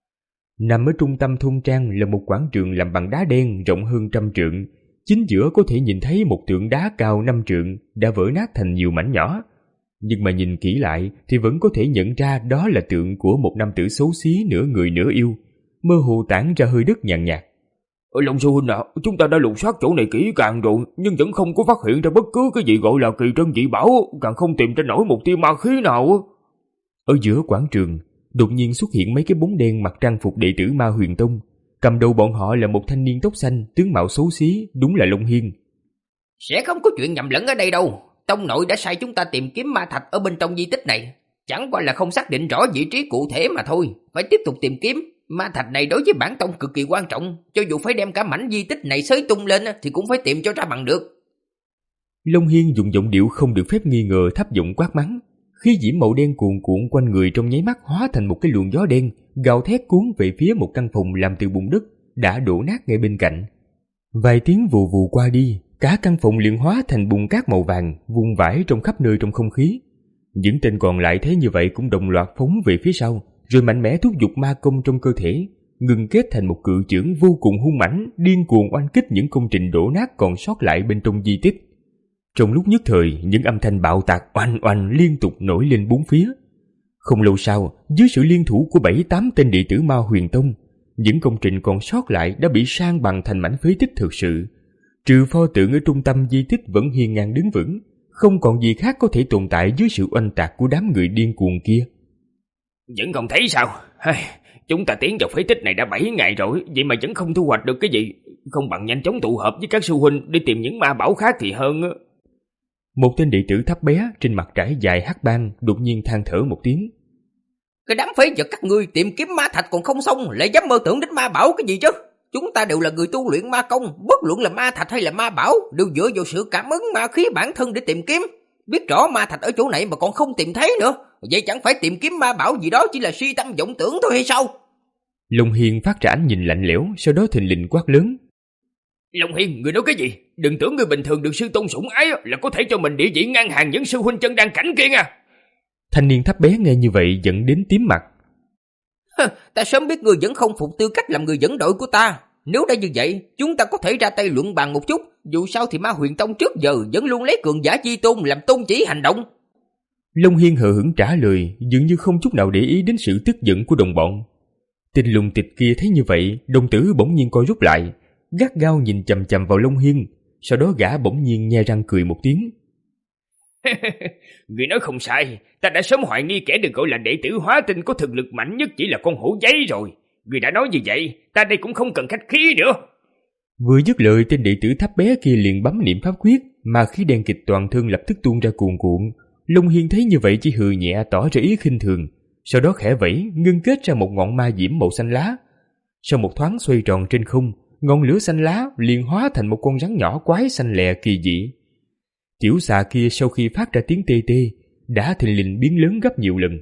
Nằm ở trung tâm thôn trang là một quảng trường làm bằng đá đen rộng hơn trăm trượng. Chính giữa có thể nhìn thấy một tượng đá cao năm trượng đã vỡ nát thành nhiều mảnh nhỏ. Nhưng mà nhìn kỹ lại thì vẫn có thể nhận ra đó là tượng của một nam tử xấu xí nửa người nửa yêu, mơ hồ tản ra hơi đất nhàn nhạt. Ở Long Sư huynh ạ, à, chúng ta đã lục soát chỗ này kỹ càng rồi, nhưng vẫn không có phát hiện ra bất cứ cái gì gọi là kỳ trân dị bảo, càng không tìm ra nổi một tia ma khí nào. Ở giữa quảng trường, đột nhiên xuất hiện mấy cái bóng đen mặc trang phục đệ tử Ma Huyền Tông. Cầm đầu bọn họ là một thanh niên tóc xanh, tướng mạo xấu xí, đúng là Long Hiên. Sẽ không có chuyện nhầm lẫn ở đây đâu. Tông nội đã sai chúng ta tìm kiếm ma thạch ở bên trong di tích này. Chẳng qua là không xác định rõ vị trí cụ thể mà thôi. Phải tiếp tục tìm kiếm. Ma thạch này đối với bản tông cực kỳ quan trọng. Cho dù phải đem cả mảnh di tích này xới tung lên thì cũng phải tìm cho ra bằng được. Long Hiên dùng giọng điệu không được phép nghi ngờ thấp giọng quát mắng. Khí diễm màu đen cuồn cuộn quanh người trong nháy mắt hóa thành một cái luồng gió đen, gào thét cuốn về phía một căn phòng làm từ bùn đất đã đổ nát ngay bên cạnh. Vài tiếng vù vù qua đi, cả căn phòng liền hóa thành bùn cát màu vàng, vung vãi trong khắp nơi trong không khí. Những tên còn lại thấy như vậy cũng đồng loạt phóng về phía sau, rồi mạnh mẽ thúc giục ma công trong cơ thể, ngừng kết thành một cự chưởng vô cùng hung mãnh, điên cuồng oanh kích những công trình đổ nát còn sót lại bên trong di tích. Trong lúc nhất thời, những âm thanh bạo tạc oanh oanh liên tục nổi lên bốn phía. Không lâu sau, dưới sự liên thủ của bảy tám tên đệ tử Ma Huyền Tông, những công trình còn sót lại đã bị san bằng thành mảnh phế tích thực sự. Trừ pho tượng ở trung tâm di tích vẫn hiên ngang đứng vững, không còn gì khác có thể tồn tại dưới sự oanh tạc của đám người điên cuồng kia. Vẫn không thấy sao? Chúng ta tiến vào phế tích này đã bảy ngày rồi, vậy mà vẫn không thu hoạch được cái gì. Không bằng nhanh chóng tụ hợp với các sư huynh để tìm những ma bảo khác thì hơn. Một tên đệ tử thấp bé trên mặt trải dài hắc băng đột nhiên than thở một tiếng. Cái đám phế vật các ngươi tìm kiếm ma thạch còn không xong, lại dám mơ tưởng đến ma bảo cái gì chứ? Chúng ta đều là người tu luyện ma công, bất luận là ma thạch hay là ma bảo đều dựa vào sự cảm ứng ma khí bản thân để tìm kiếm. Biết rõ ma thạch ở chỗ này mà còn không tìm thấy nữa, vậy chẳng phải tìm kiếm ma bảo gì đó chỉ là suy tâm vọng tưởng thôi hay sao? Long Hiên phát ra ánh nhìn lạnh lẽo, sau đó thình lình quát lớn. Long Hiên, người nói cái gì? Đừng tưởng người bình thường được sư tôn sủng ái là có thể cho mình địa vị ngang hàng những sư huynh chân đang cảnh kia nha. Thanh niên thấp bé nghe như vậy giận đến tím mặt. Ta sớm biết người vẫn không phục tư cách làm người dẫn đội của ta. Nếu đã như vậy, chúng ta có thể ra tay luận bàn một chút. Dù sao thì Ma Huyền Tông trước giờ vẫn luôn lấy cường giả chi tôn làm tôn chỉ hành động. Long Hiên hờ hững trả lời, dường như không chút nào để ý đến sự tức giận của đồng bọn. Tên lùng tịch kia thấy như vậy, đồng tử bỗng nhiên co rút lại, gắt gao nhìn chằm chằm vào Long Hiên. Sau đó gã bỗng nhiên nhe răng cười một tiếng. Người nói không sai, ta đã sớm hoài nghi kẻ được gọi là đệ tử hóa tinh có thực lực mạnh nhất chỉ là con hổ giấy rồi. Người đã nói như vậy, ta đây cũng không cần khách khí nữa. Vừa dứt lời, tên đệ tử thấp bé kia liền bấm niệm pháp quyết, mà khí đen kịch toàn thân lập tức tuôn ra cuồn cuộn. Long Hiên thấy như vậy chỉ hừ nhẹ tỏ ra ý khinh thường, sau đó khẽ vẫy ngưng kết ra một ngọn ma diễm màu xanh lá. Sau một thoáng xoay tròn trên không, ngọn lửa xanh lá liền hóa thành một con rắn nhỏ quái xanh lè kỳ dị. Tiểu xà kia sau khi phát ra tiếng tê tê, đã thình lình biến lớn gấp nhiều lần.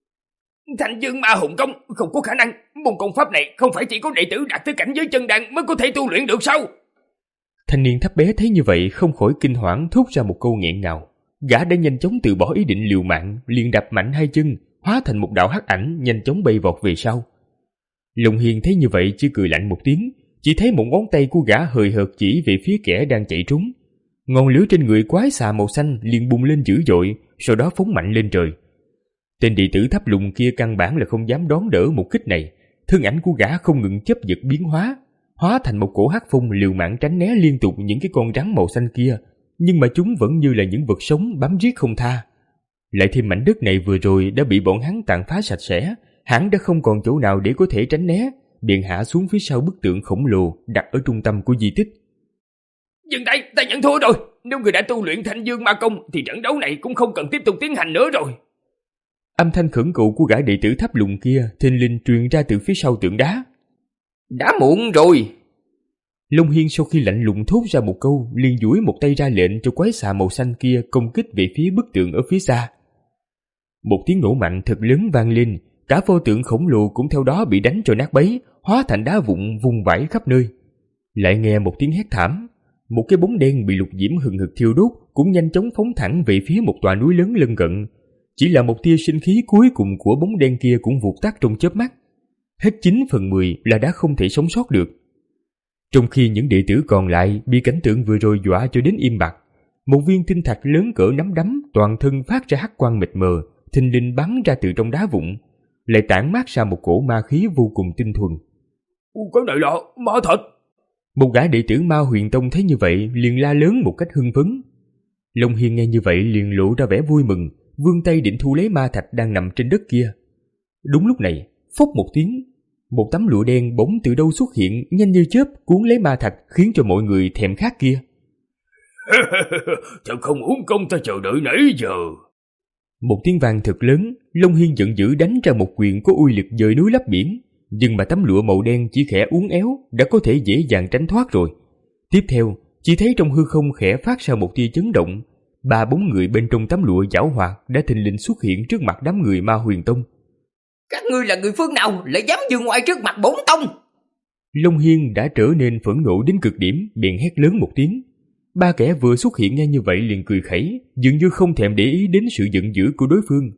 Thanh Dương Ma Hùng Công không có khả năng, môn công pháp này không phải chỉ có đệ tử đạt tới cảnh giới chân đan mới có thể tu luyện được sao? Thanh niên thấp bé thấy như vậy không khỏi kinh hoảng thốt ra một câu nghẹn ngào. Gã đã nhanh chóng từ bỏ ý định liều mạng, liền đạp mạnh hai chân, hóa thành một đạo hắc ảnh nhanh chóng bay vọt về sau. Long Hiên thấy như vậy chỉ cười lạnh một tiếng, chỉ thấy một ngón tay của gã hời hợt chỉ về phía kẻ đang chạy trốn. Ngọn lửa trên người quái xà màu xanh liền bùng lên dữ dội, sau đó phóng mạnh lên trời. Tên đệ tử thấp lùng kia căn bản là không dám đón đỡ một kích này, thân ảnh của gã không ngừng chấp giật biến hóa, hóa thành một cổ hắc phong liều mạng tránh né liên tục những cái con rắn màu xanh kia, nhưng mà chúng vẫn như là những vật sống bám riết không tha. Lại thêm mảnh đất này vừa rồi đã bị bọn hắn tàn phá sạch sẽ, hắn đã không còn chỗ nào để có thể tránh né,便hạ xuống phía sau bức tượng khổng lồ đặt ở trung tâm của di tích. Dừng tay, ta nhận thua rồi. Nếu người đã tu luyện Thanh Dương Ma Công thì trận đấu này cũng không cần tiếp tục tiến hành nữa rồi. Âm thanh khẩn cầu của gã đệ tử thấp lùng kia thình lình truyền ra từ phía sau tượng đá. Đã muộn rồi. Long Hiên sau khi lạnh lùng thốt ra một câu, liền duỗi một tay ra lệnh cho quái xà màu xanh kia công kích về phía bức tượng ở phía xa. Một tiếng nổ mạnh thật lớn vang lên, cả pho tượng khổng lồ cũng theo đó bị đánh cho nát bấy, hóa thành đá vụn vung vãi khắp nơi. Lại nghe một tiếng hét thảm, một cái bóng đen bị lục diễm hừng hực thiêu đốt cũng nhanh chóng phóng thẳng về phía một tòa núi lớn lân cận. Chỉ là một tia sinh khí cuối cùng của bóng đen kia cũng vụt tắt trong chớp mắt. Hết chín phần mười là đã không thể sống sót được. Trong khi những đệ tử còn lại bị cảnh tượng vừa rồi dọa cho đến im bặt, một viên tinh thạch lớn cỡ nắm đấm toàn thân phát ra hắc quang mịt mờ, thình lình bắn ra từ trong đá vụn, lại tản mát ra một cổ ma khí vô cùng tinh thuần. Cái này là ma thạch. Một gã đệ tử Ma Huyền Tông thấy như vậy liền la lớn một cách hưng phấn. Long Hiên nghe như vậy liền lộ ra vẻ vui mừng, vươn tay định thu lấy ma thạch đang nằm trên đất kia. Đúng lúc này, phốc một tiếng, một tấm lụa đen bỗng từ đâu xuất hiện, nhanh như chớp cuốn lấy ma thạch, khiến cho mọi người thèm khát kia. Thật không uổng công ta chờ đợi nãy giờ. Một tiếng vang thật lớn, Long Hiên giận dữ đánh ra một quyền có uy lực dời núi lấp biển, nhưng mà tấm lụa màu đen chỉ khẽ uốn éo đã có thể dễ dàng tránh thoát rồi. Tiếp theo, chỉ thấy trong hư không khẽ phát ra một tia chấn động, ba bốn người bên trong tấm lụa giảo hoạt đã thình lình xuất hiện trước mặt đám người Ma Huyền Tông. Các ngươi là người phương nào lại dám dừng ngoài trước mặt bổn tông? Long Hiên đã trở nên phẫn nộ đến cực điểm, bèn hét lớn một tiếng. Ba kẻ vừa xuất hiện nghe như vậy liền cười khẩy, dường như không thèm để ý đến sự giận dữ của đối phương.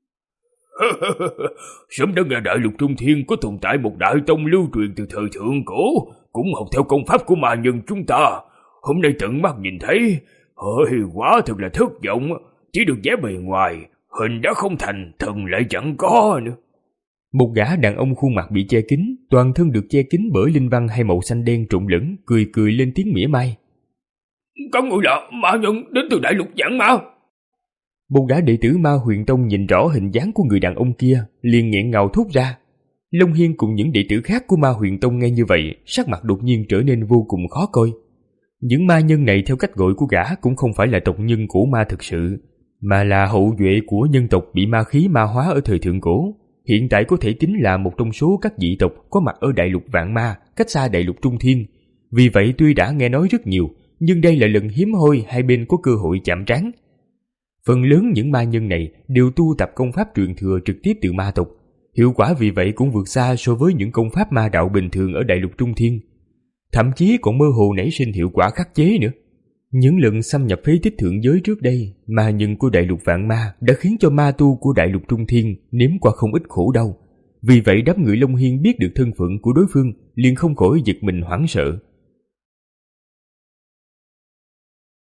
Sớm đã nghe Đại Lục Trung Thiên có tồn tại một đại tông lưu truyền từ thời thượng cổ, cũng học theo công pháp của ma nhân chúng ta. Hôm nay tận mắt nhìn thấy, hơi quá thật là thất vọng, chỉ được vẻ bề ngoài, hình đã không thành, thần lại chẳng có nữa. Một gã đàn ông khuôn mặt bị che kín, toàn thân được che kín bởi linh văn hay màu xanh đen trộn lẫn, cười cười lên tiếng mỉa mai. Các người là ma nhân đến từ Đại Lục Giảng Ma. Một gã đệ tử Ma Huyền Tông nhìn rõ hình dáng của người đàn ông kia, liền nghẹn ngào thốt ra. Long Hiên cùng những đệ tử khác của Ma Huyền Tông nghe như vậy, sắc mặt đột nhiên trở nên vô cùng khó coi. Những ma nhân này theo cách gọi của gã cũng không phải là tộc nhân của ma thực sự, mà là hậu duệ của nhân tộc bị ma khí ma hóa ở thời thượng cổ. Hiện tại có thể tính là một trong số các dị tộc có mặt ở Đại Lục Vạn Ma, cách xa Đại Lục Trung Thiên. Vì vậy tuy đã nghe nói rất nhiều, nhưng đây là lần hiếm hoi hai bên có cơ hội chạm trán. Phần lớn những ma nhân này đều tu tập công pháp truyền thừa trực tiếp từ ma tộc, hiệu quả vì vậy cũng vượt xa so với những công pháp ma đạo bình thường ở Đại Lục Trung Thiên. Thậm chí còn mơ hồ nảy sinh hiệu quả khắc chế nữa. Những lần xâm nhập phế tích thượng giới trước đây, ma nhân của Đại Lục Vạn Ma đã khiến cho ma tu của Đại Lục Trung Thiên nếm qua không ít khổ đau. Vì vậy đám người Long Hiên biết được thân phận của đối phương, liền không khỏi giật mình hoảng sợ.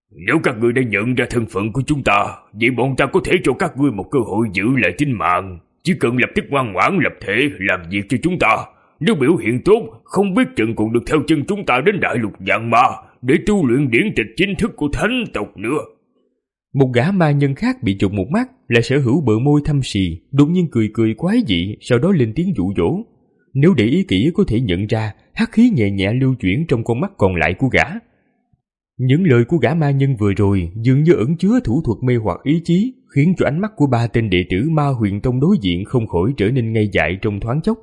Nếu các ngươi đã nhận ra thân phận của chúng ta, vậy bọn ta có thể cho các ngươi một cơ hội giữ lại tính mạng. Chỉ cần lập tức ngoan ngoãn lập thể làm việc cho chúng ta. Nếu biểu hiện tốt, không biết chừng còn được theo chân chúng ta đến đại lục vạn ma để tu luyện điển tịch chính thức của thánh tộc nữa. Một gã ma nhân khác bị chụp một mắt, là sở hữu bờ môi thâm sì, đột nhiên cười cười quái dị, sau đó lên tiếng dụ dỗ. Nếu để ý kỹ có thể nhận ra hắc khí nhẹ nhẹ lưu chuyển trong con mắt còn lại của gã. Những lời của gã ma nhân vừa rồi dường như ẩn chứa thủ thuật mê hoặc ý chí, khiến cho ánh mắt của ba tên đệ tử Ma Huyền Tông đối diện không khỏi trở nên ngây dại trong thoáng chốc.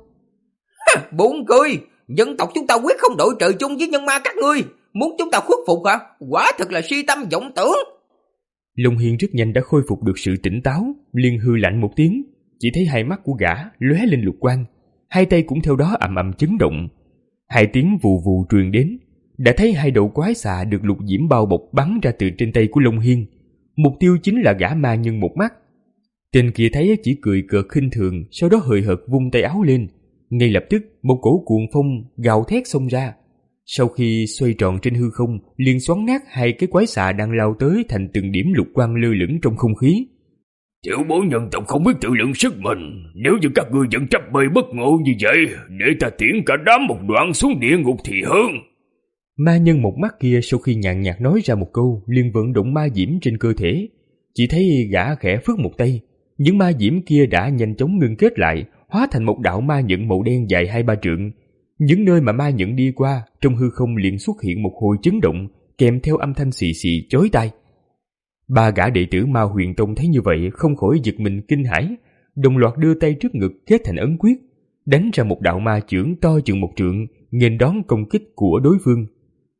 Buồn cười, dân tộc chúng ta quyết không đội trời chung với nhân ma các ngươi, muốn chúng ta khuất phục hả? Quả thật là si tâm vọng tưởng. Long Hiên rất nhanh đã khôi phục được sự tỉnh táo, liền hư lạnh một tiếng, chỉ thấy hai mắt của gã lóe lên lục quang, hai tay cũng theo đó ầm ầm chấn động. Hai tiếng vù vù truyền đến, đã thấy hai đầu quái xà được lục diễm bao bọc bắn ra từ trên tay của Long Hiên. Mục tiêu chính là gã ma nhân một mắt. Tên kia thấy chỉ cười cợt khinh thường, sau đó hời hợt vung tay áo lên. Ngay lập tức một cổ cuồng phong gào thét xông ra. Sau khi xoay tròn trên hư không, liền xoắn nát hai cái quái xà đang lao tới thành từng điểm lục quang lơ lửng trong không khí. Tiểu bối nhân tộc không biết tự lượng sức mình, nếu như các ngươi vẫn chấp bầy bất ngộ như vậy, để ta tiễn cả đám một đoạn xuống địa ngục thì hơn. Ma nhân một mắt kia sau khi nhàn nhạt nói ra một câu, liền vận động ma diễm trên cơ thể. Chỉ thấy gã khẽ phất một tay, những ma diễm kia đã nhanh chóng ngưng kết lại, hóa thành một đạo ma nhẫn màu đen dài hai ba trượng. Những nơi mà ma nhẫn đi qua, trong hư không liền xuất hiện một hồi chấn động, kèm theo âm thanh xì xì chói tai. Ba gã đệ tử Ma Huyền Tông thấy như vậy không khỏi giật mình kinh hãi, đồng loạt đưa tay trước ngực kết thành ấn quyết, đánh ra một đạo ma chưởng to chừng một trượng, nghênh đón công kích của đối phương.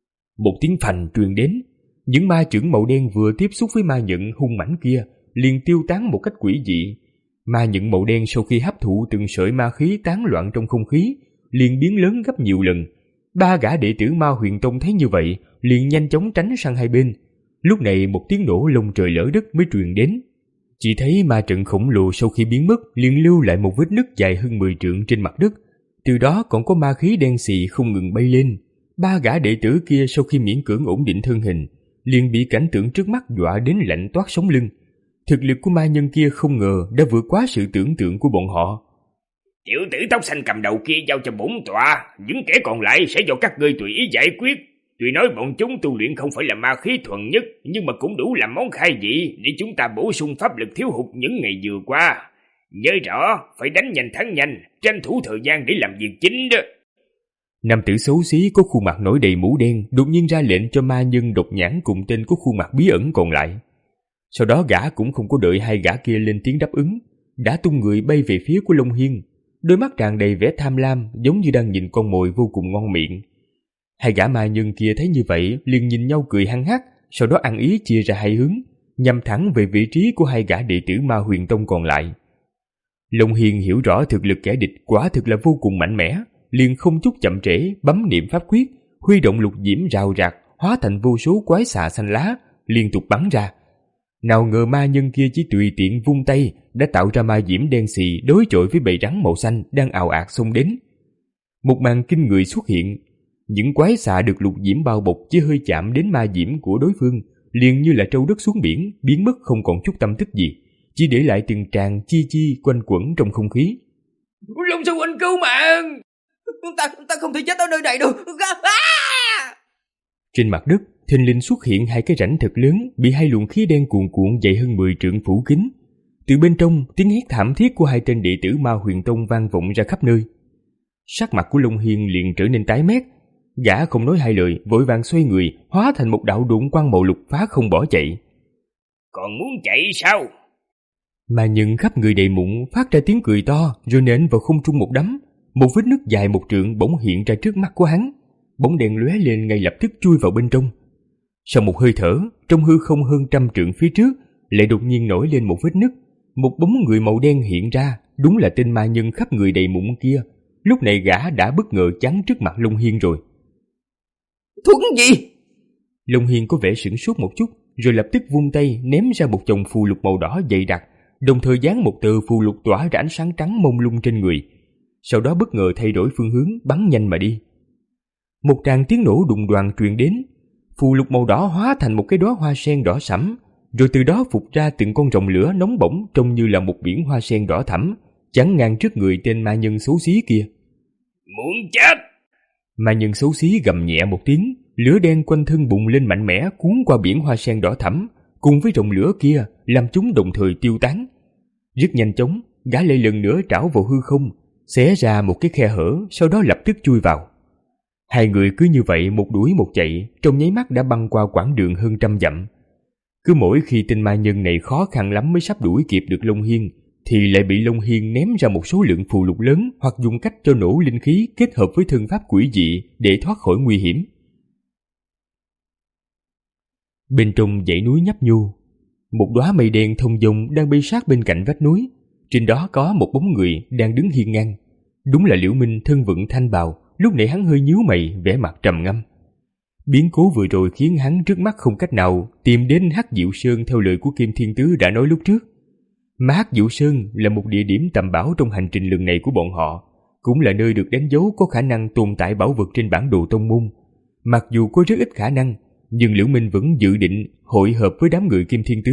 Một tiếng phành truyền đến, những ma chưởng màu đen vừa tiếp xúc với ma nhẫn hung mãnh kia liền tiêu tán một cách quỷ dị. Ma nhẫn màu đen sau khi hấp thụ từng sợi ma khí tán loạn trong không khí, liền biến lớn gấp nhiều lần. Ba gã đệ tử Ma Huyền Tông thấy như vậy, liền nhanh chóng tránh sang hai bên. Lúc này một tiếng nổ lông trời lỡ đất mới truyền đến. Chỉ thấy ma trận khổng lồ sau khi biến mất liền lưu lại một vết nứt dài hơn mười trượng trên mặt đất. Từ đó còn có ma khí đen xì không ngừng bay lên. Ba gã đệ tử kia sau khi miễn cưỡng ổn định thân hình, liền bị cảnh tượng trước mắt dọa đến lạnh toát sống lưng. Thực lực của ma nhân kia không ngờ đã vượt quá sự tưởng tượng của bọn họ. Tiểu tử tóc xanh cầm đầu kia giao cho bổn tọa, những kẻ còn lại sẽ do các ngươi tùy ý giải quyết. Tuy nói bọn chúng tu luyện không phải là ma khí thuần nhất, nhưng mà cũng đủ làm món khai vị để chúng ta bổ sung pháp lực thiếu hụt những ngày vừa qua. Nhớ rõ, phải đánh nhanh thắng nhanh, tranh thủ thời gian để làm việc chính đó. Nam tử xấu xí có khuôn mặt nổi đầy mũ đen đột nhiên ra lệnh cho ma nhân độc nhãn cùng tên có khuôn mặt bí ẩn còn lại. Sau đó gã cũng không có đợi hai gã kia lên tiếng đáp ứng, đã tung người bay về phía của Long Hiên, đôi mắt tràn đầy vẻ tham lam giống như đang nhìn con mồi vô cùng ngon miệng. Hai gã ma nhân kia thấy như vậy liền nhìn nhau cười hăng hắc, sau đó ăn ý chia ra hai hướng, nhằm thẳng về vị trí của hai gã đệ tử Ma Huyền Tông còn lại. Long Hiên hiểu rõ thực lực kẻ địch quả thực là vô cùng mạnh mẽ, liền không chút chậm trễ bấm niệm pháp quyết, huy động lục diễm rào rạc hóa thành vô số quái xà xanh lá liên tục bắn ra. Nào ngờ ma nhân kia chỉ tùy tiện vung tay đã tạo ra ma diễm đen xì đối chọi với bầy rắn màu xanh đang ào ạt xông đến. Một màn kinh người xuất hiện, những quái xà được lục diễm bao bọc chỉ hơi chạm đến ma diễm của đối phương liền như là trâu đất xuống biển, biến mất không còn chút tâm tích gì, chỉ để lại từng tràng chi chi quanh quẩn trong không khí. Long sư huynh cứu mạng! Ta, ta không thể chết ở nơi này được. À! Trên mặt đất, thình lình xuất hiện hai cái rãnh thật lớn, bị hai luồng khí đen cuồn cuộn dày hơn mười trượng phủ kín. Từ bên trong, tiếng hét thảm thiết của hai tên đệ tử Ma Huyền Tông vang vọng ra khắp nơi. Sắc mặt của Long Hiên liền trở nên tái mét. Gã không nói hai lời, vội vàng xoay người, hóa thành một đạo độn quang màu lục phá không bỏ chạy. Còn muốn chạy sao? Mà nhân khắp người đầy mụn phát ra tiếng cười to, rồi nện vào không trung một đấm. Một vết nứt dài một trượng bỗng hiện ra trước mắt của hắn, bóng đèn lóe lên ngay lập tức chui vào bên trong. Sau một hơi thở, trong hư không hơn trăm trượng phía trước lại đột nhiên nổi lên một vết nứt, một bóng người màu đen hiện ra, đúng là tên ma nhân khắp người đầy mụn kia. Lúc này gã đã bất ngờ chắn trước mặt Long Hiên rồi. Thuẫn gì? Long Hiên có vẻ sửng sốt một chút, rồi lập tức vung tay ném ra một chồng phù lục màu đỏ dày đặc, đồng thời dán một tờ phù lục tỏa ra ánh sáng trắng mông lung trên người. Sau đó bất ngờ thay đổi phương hướng bắn nhanh mà đi. Một tràng tiếng nổ đùng đoàng truyền đến, phù lục màu đỏ hóa thành một cái đóa hoa sen đỏ sẫm, rồi từ đó phụt ra từng con rồng lửa nóng bỏng trông như là một biển hoa sen đỏ thẫm, chắn ngang trước người tên ma nhân xấu xí kia. Muốn chết! Ma nhân xấu xí gầm nhẹ một tiếng, lửa đen quanh thân bùng lên mạnh mẽ cuốn qua biển hoa sen đỏ thẫm, cùng với rồng lửa kia làm chúng đồng thời tiêu tán. Rất nhanh chóng, gã lại lần nữa trảo vào hư không, xé ra một cái khe hở, sau đó lập tức chui vào. Hai người cứ như vậy một đuổi một chạy, trong nháy mắt đã băng qua quãng đường hơn trăm dặm. Cứ mỗi khi tên ma nhân này khó khăn lắm mới sắp đuổi kịp được Long Hiên, thì lại bị Long Hiên ném ra một số lượng phù lục lớn hoặc dùng cách cho nổ linh khí kết hợp với thân pháp quỷ dị để thoát khỏi nguy hiểm. Bên trong dãy núi nhấp nhô, một đóa mây đen thông dong đang bay sát bên cạnh vách núi. Trên đó có một bóng người đang đứng hiên ngang. Đúng là Liễu Minh thân vận thanh bào. Lúc nãy hắn hơi nhíu mày, vẻ mặt trầm ngâm. Biến cố vừa rồi khiến hắn trước mắt không cách nào tìm đến Hắc Diệu Sơn theo lời của Kim Thiên Tứ đã nói lúc trước. Mà Hắc Diệu Sơn là một địa điểm tầm bảo trong hành trình lần này của bọn họ, cũng là nơi được đánh dấu có khả năng tồn tại bảo vật trên bản đồ tông môn. Mặc dù có rất ít khả năng, nhưng Liễu Minh vẫn dự định hội hợp với đám người Kim Thiên Tứ.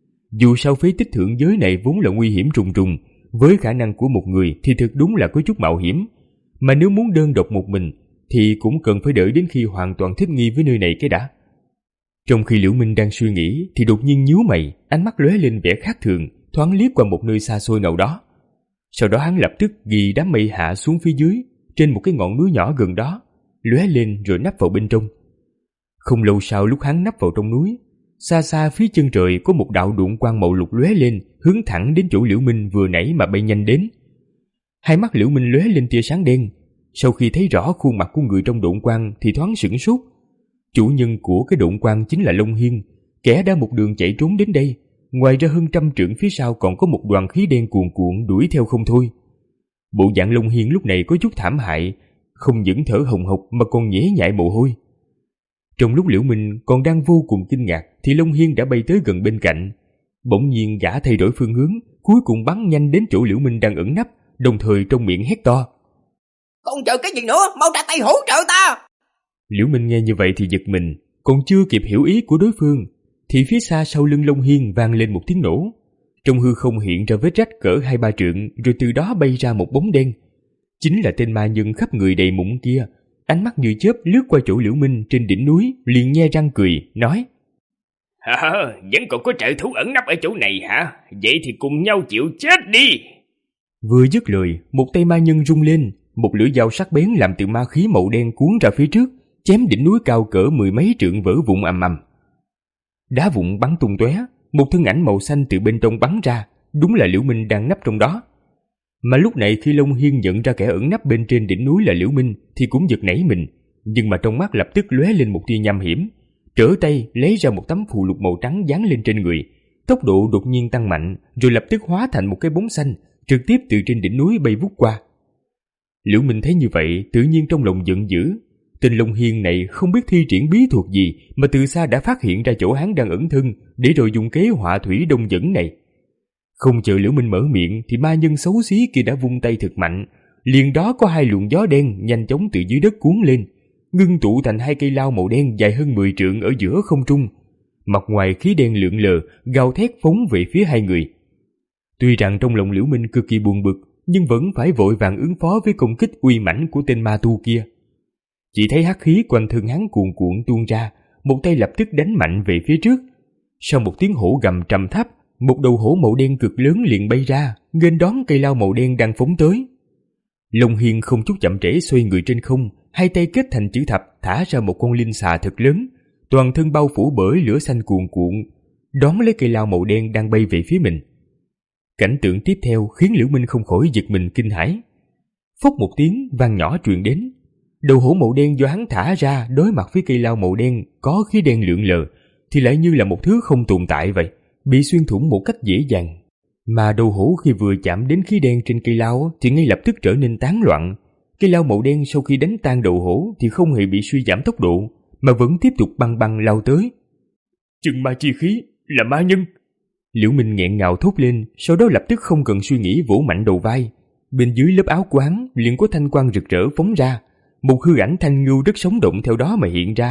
Dù sao phế tích thượng giới này vốn là nguy hiểm trùng trùng, với khả năng của một người thì thực đúng là có chút mạo hiểm. Mà nếu muốn đơn độc một mình thì cũng cần phải đợi đến khi hoàn toàn thích nghi với nơi này cái đã. Trong khi Liễu Minh đang suy nghĩ thì đột nhiên nhíu mày, ánh mắt lóe lên vẻ khác thường, thoáng liếc qua một nơi xa xôi nào đó. Sau đó hắn lập tức ghi đám mây hạ xuống phía dưới, trên một cái ngọn núi nhỏ gần đó, lóe lên rồi nắp vào bên trong. Không lâu sau lúc hắn nắp vào trong núi, xa xa phía chân trời có một đạo đuộn quang màu lục lóe lên, hướng thẳng đến chỗ Liễu Minh vừa nãy mà bay nhanh đến. Hai mắt Liễu Minh lóe lên tia sáng đen, sau khi thấy rõ khuôn mặt của người trong độn quang thì thoáng sửng sốt. Chủ nhân của cái độn quang chính là Long Hiên, kẻ đã một đường chạy trốn đến đây. Ngoài ra hơn trăm trượng phía sau còn có một đoàn khí đen cuồn cuộn đuổi theo không thôi. Bộ dạng Long Hiên lúc này có chút thảm hại, không những thở hồng hộc mà còn nhễ nhại mồ hôi. Trong lúc Liễu Minh còn đang vô cùng kinh ngạc thì Long Hiên đã bay tới gần bên cạnh. Bỗng nhiên gã thay đổi phương hướng, cuối cùng bắn nhanh đến chỗ Liễu Minh đang ẩn nấp, đồng thời trong miệng hét to: "Còn chờ cái gì nữa, mau ra tay hỗ trợ ta!" Liễu Minh nghe như vậy thì giật mình, còn chưa kịp hiểu ý của đối phương thì phía xa sau lưng Long Hiên vang lên một tiếng nổ. Trong hư không hiện ra vết rách cỡ hai ba trượng, rồi từ đó bay ra một bóng đen. Chính là tên ma nhân khắp người đầy mụn kia. Ánh mắt như chớp lướt qua chỗ Liễu Minh trên đỉnh núi, liền nhe răng cười, nói: "Hả, vẫn còn có trợ thú ẩn nấp ở chỗ này hả? Vậy thì cùng nhau chịu chết đi!" Vừa dứt lời, một tay ma nhân rung lên, một lưỡi dao sắc bén làm từ ma khí màu đen cuốn ra phía trước, chém đỉnh núi cao cỡ mười mấy trượng vỡ vụn ầm ầm. Đá vụn bắn tung tóe, một thân ảnh màu xanh từ bên trong bắn ra, đúng là Liễu Minh đang nấp trong đó. Mà lúc này khi Long Hiên nhận ra kẻ ẩn nấp bên trên đỉnh núi là Liễu Minh thì cũng giật nảy mình, nhưng mà trong mắt lập tức lóe lên một tia nham hiểm, trở tay lấy ra một tấm phù lục màu trắng dán lên trên người, tốc độ đột nhiên tăng mạnh, rồi lập tức hóa thành một cái bóng xanh, trực tiếp từ trên đỉnh núi bay vút qua. Liễu Minh thấy như vậy, tự nhiên trong lòng giận dữ. Tên Long Hiên này không biết thi triển bí thuật gì mà từ xa đã phát hiện ra chỗ hắn đang ẩn thân, để rồi dùng kế họa thủy đông dẫn này. Không chờ Liễu Minh mở miệng thì ma nhân xấu xí kia đã vung tay thật mạnh, liền đó có hai luồng gió đen nhanh chóng từ dưới đất cuốn lên, ngưng tụ thành hai cây lao màu đen dài hơn mười trượng ở giữa không trung. Mặt ngoài khí đen lượn lờ, gào thét phóng về phía hai người. Tuy rằng trong lòng Liễu Minh cực kỳ buồn bực, nhưng vẫn phải vội vàng ứng phó với công kích uy mãnh của tên ma tu kia. Chỉ thấy hắc khí quanh thân hắn cuồn cuộn tuôn ra, một tay lập tức đánh mạnh về phía trước. Sau một tiếng hổ gầm trầm thấp, một đầu hổ màu đen cực lớn liền bay ra, nghênh đón cây lao màu đen đang phóng tới. Long Hiên không chút chậm trễ xoay người trên không, hai tay kết thành chữ thập thả ra một con linh xà thật lớn, toàn thân bao phủ bởi lửa xanh cuồn cuộn, đón lấy cây lao màu đen đang bay về phía mình. Cảnh tượng tiếp theo khiến Liễu Minh không khỏi giật mình kinh hãi. Phốc một tiếng vang nhỏ truyền đến, đầu hổ màu đen do hắn thả ra đối mặt với cây lao màu đen có khí đen lượn lờ thì lại như là một thứ không tồn tại vậy, bị xuyên thủng một cách dễ dàng. Mà đầu hổ khi vừa chạm đến khí đen trên cây lao thì ngay lập tức trở nên tán loạn. Cây lao màu đen sau khi đánh tan đầu hổ thì không hề bị suy giảm tốc độ, mà vẫn tiếp tục băng băng lao tới. Chừng ma chi khí là ma nhân. Liễu Minh nghẹn ngào thốt lên, sau đó lập tức không cần suy nghĩ vỗ mạnh đầu vai. Bên dưới lớp áo của hắn liền có thanh quang rực rỡ phóng ra, một hư ảnh thanh ngưu rất sống động theo đó mà hiện ra.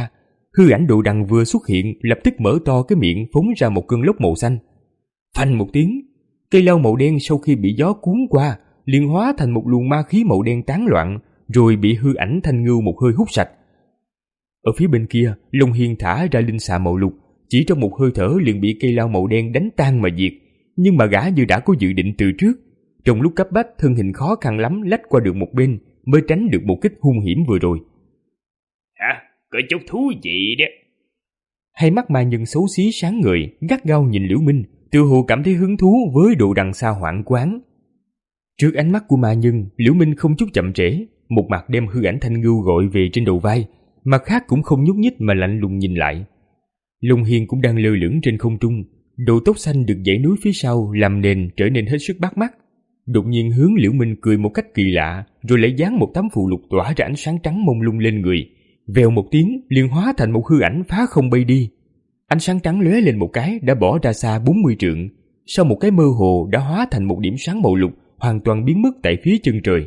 hư ảnh đồ đằng vừa xuất hiện lập tức mở to cái miệng phóng ra một cơn lốc màu xanh. Phanh một tiếng, cây lao màu đen sau khi bị gió cuốn qua liền hóa thành một luồng ma khí màu đen tán loạn, rồi bị hư ảnh Thanh Ngưu một hơi hút sạch. Ở phía bên kia, Long Hiên thả ra linh xà màu lục, chỉ trong một hơi thở liền bị cây lao màu đen đánh tan mà diệt. Nhưng mà gã như đã có dự định từ trước, trong lúc cấp bách thân hình khó khăn lắm lách qua được một bên mới tránh được một kích hung hiểm vừa rồi. Hả? Có chút thú vị đó. Hai mắt ma nhân xấu xí sáng ngời, gắt gao nhìn Liễu Minh, tự hồ cảm thấy hứng thú với đồ đằng xa hoảng quán. Trước ánh mắt của ma nhân, Liễu Minh không chút chậm trễ, một mặt đem hư ảnh Thanh Ngưu gọi về trên đầu vai, mặt khác cũng không nhúc nhích mà lạnh lùng nhìn lại. Long Hiên cũng đang lơ lửng trên không trung, đầu tóc xanh được dãy núi phía sau làm nền trở nên hết sức bắt mắt. Đột nhiên hướng Liễu Minh cười một cách kỳ lạ, rồi lấy dán một tấm phù lục tỏa ra ánh sáng trắng mông lung lên người. Vèo một tiếng, liền hóa thành một hư ảnh phá không bay đi. Ánh sáng trắng lóe lên một cái đã bỏ ra xa bốn mươi trượng, sau một cái mơ hồ đã hóa thành một điểm sáng màu lục, hoàn toàn biến mất tại phía chân trời.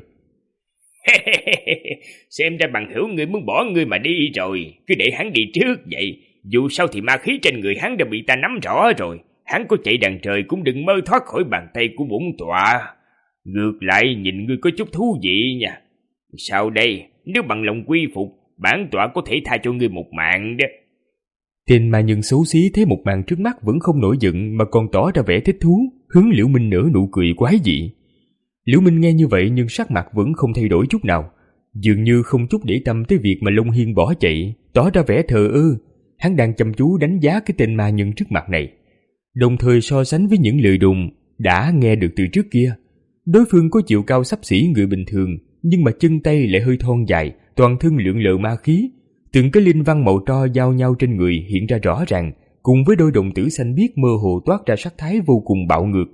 Xem ra bằng hữu ngươi muốn bỏ ngươi mà đi rồi, cứ để hắn đi trước vậy. Dù sao thì ma khí trên người hắn đã bị ta nắm rõ rồi, hắn có chạy đằng trời cũng đừng mơ thoát khỏi bàn tay của bổn tọa. Ngược lại nhìn ngươi có chút thú vị nha. Sau đây, nếu bằng lòng quy phục, bản tọa có thể tha cho ngươi một mạng đó. Tên ma nhân xấu xí thấy một màn trước mắt vẫn không nổi giận mà còn tỏ ra vẻ thích thú, hướng Liễu Minh nở nụ cười quái dị. Liễu Minh nghe như vậy nhưng sắc mặt vẫn không thay đổi chút nào, dường như không chút để tâm tới việc mà Long Hiên bỏ chạy, tỏ ra vẻ thờ ơ. Hắn đang chăm chú đánh giá cái tên ma nhân trước mặt này, đồng thời so sánh với những lời đồn đã nghe được từ trước kia. Đối phương có chiều cao xấp xỉ người bình thường, nhưng mà chân tay lại hơi thon dài, toàn thân lượn lờ ma khí, từng cái linh văn màu tro giao nhau trên người hiện ra rõ ràng, cùng với đôi đồng tử xanh biếc mơ hồ toát ra sắc thái vô cùng bạo ngược.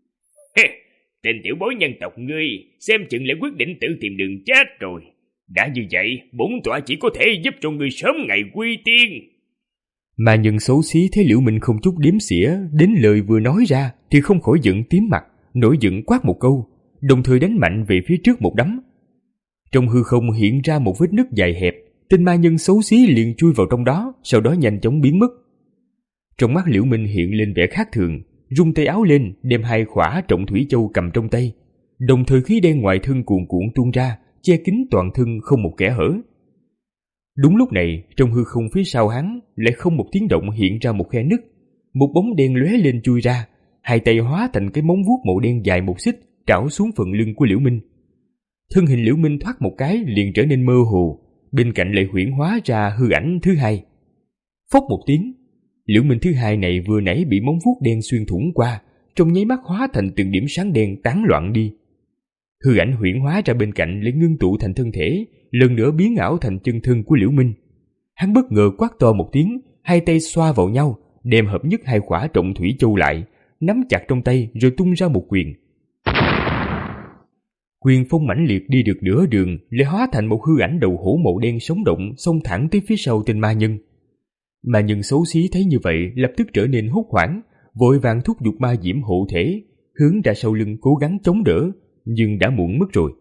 Tên tiểu bối nhân tộc ngươi, xem chừng lại quyết định tự tìm đường chết rồi. Đã như vậy, bổn tọa chỉ có thể giúp cho ngươi sớm ngày quy tiên. Mà nhân xấu xí thấy Liễu Minh không chút đếm xỉa đến lời vừa nói ra thì không khỏi giận tím mặt, nổi giận quát một câu, đồng thời đánh mạnh về phía trước một đấm. Trong hư không hiện ra một vết nứt dài hẹp, tên ma nhân xấu xí liền chui vào trong đó, sau đó nhanh chóng biến mất. Trong mắt Liễu Minh hiện lên vẻ khác thường, rung tay áo lên, đem hai khỏa trọng thủy châu cầm trong tay, đồng thời khí đen ngoài thân cuồn cuộn tuôn ra, che kín toàn thân không một kẽ hở. Đúng lúc này, trong hư không phía sau hắn lại không một tiếng động hiện ra một khe nứt, một bóng đen lóe lên chui ra, hai tay hóa thành cái móng vuốt màu đen dài một xích, trảo xuống phần lưng của Liễu Minh. Thân hình Liễu Minh thoát một cái liền trở nên mơ hồ, bên cạnh lại huyễn hóa ra hư ảnh thứ hai. Phốc một tiếng, Liễu Minh thứ hai này vừa nãy bị móng vuốt đen xuyên thủng qua, trong nháy mắt hóa thành từng điểm sáng đen tán loạn đi. Hư ảnh huyễn hóa ra bên cạnh lại ngưng tụ thành thân thể, lần nữa biến ảo thành chân thân của Liễu Minh. Hắn bất ngờ quát to một tiếng, hai tay xoa vào nhau, đem hợp nhất hai quả trọng thủy châu lại, nắm chặt trong tay rồi tung ra một quyền. Quyền phong mãnh liệt đi được nửa đường, lại hóa thành một hư ảnh đầu hổ màu đen sống động xông thẳng tới phía sau tên ma nhân. Ma nhân xấu xí thấy như vậy lập tức trở nên hốt hoảng, vội vàng thúc giục ma diễm hộ thể, hướng ra sau lưng cố gắng chống đỡ, nhưng đã muộn mất rồi.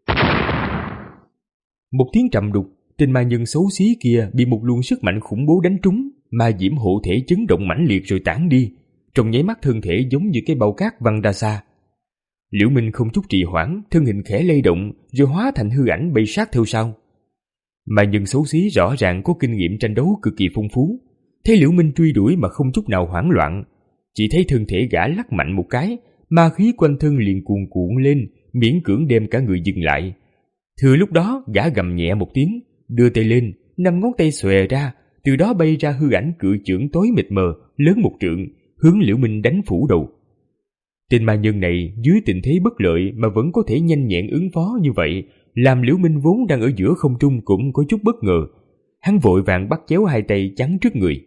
Một tiếng trầm đục, tên ma nhân xấu xí kia bị một luồng sức mạnh khủng bố đánh trúng, ma diễm hộ thể chấn động mãnh liệt rồi tản đi, trong nháy mắt thân thể giống như cái bao cát văng ra xa. Liễu Minh không chút trì hoãn, thân hình khẽ lay động rồi hóa thành hư ảnh bay sát theo sau. Ma nhân xấu xí rõ ràng có kinh nghiệm tranh đấu cực kỳ phong phú, thấy Liễu Minh truy đuổi mà không chút nào hoảng loạn, chỉ thấy thân thể gã lắc mạnh một cái, ma khí quanh thân liền cuồn cuộn lên, miễn cưỡng đem cả người dừng lại. Thừa lúc đó gã gầm nhẹ một tiếng, đưa tay lên, năm ngón tay xòe ra, từ đó bay ra hư ảnh cự chưởng tối mịt mờ, lớn một trượng, hướng Liễu Minh đánh phủ đầu. Tên ma nhân này dưới tình thế bất lợi mà vẫn có thể nhanh nhẹn ứng phó như vậy, làm Liễu Minh vốn đang ở giữa không trung cũng có chút bất ngờ. Hắn vội vàng bắt chéo hai tay chắn trước người.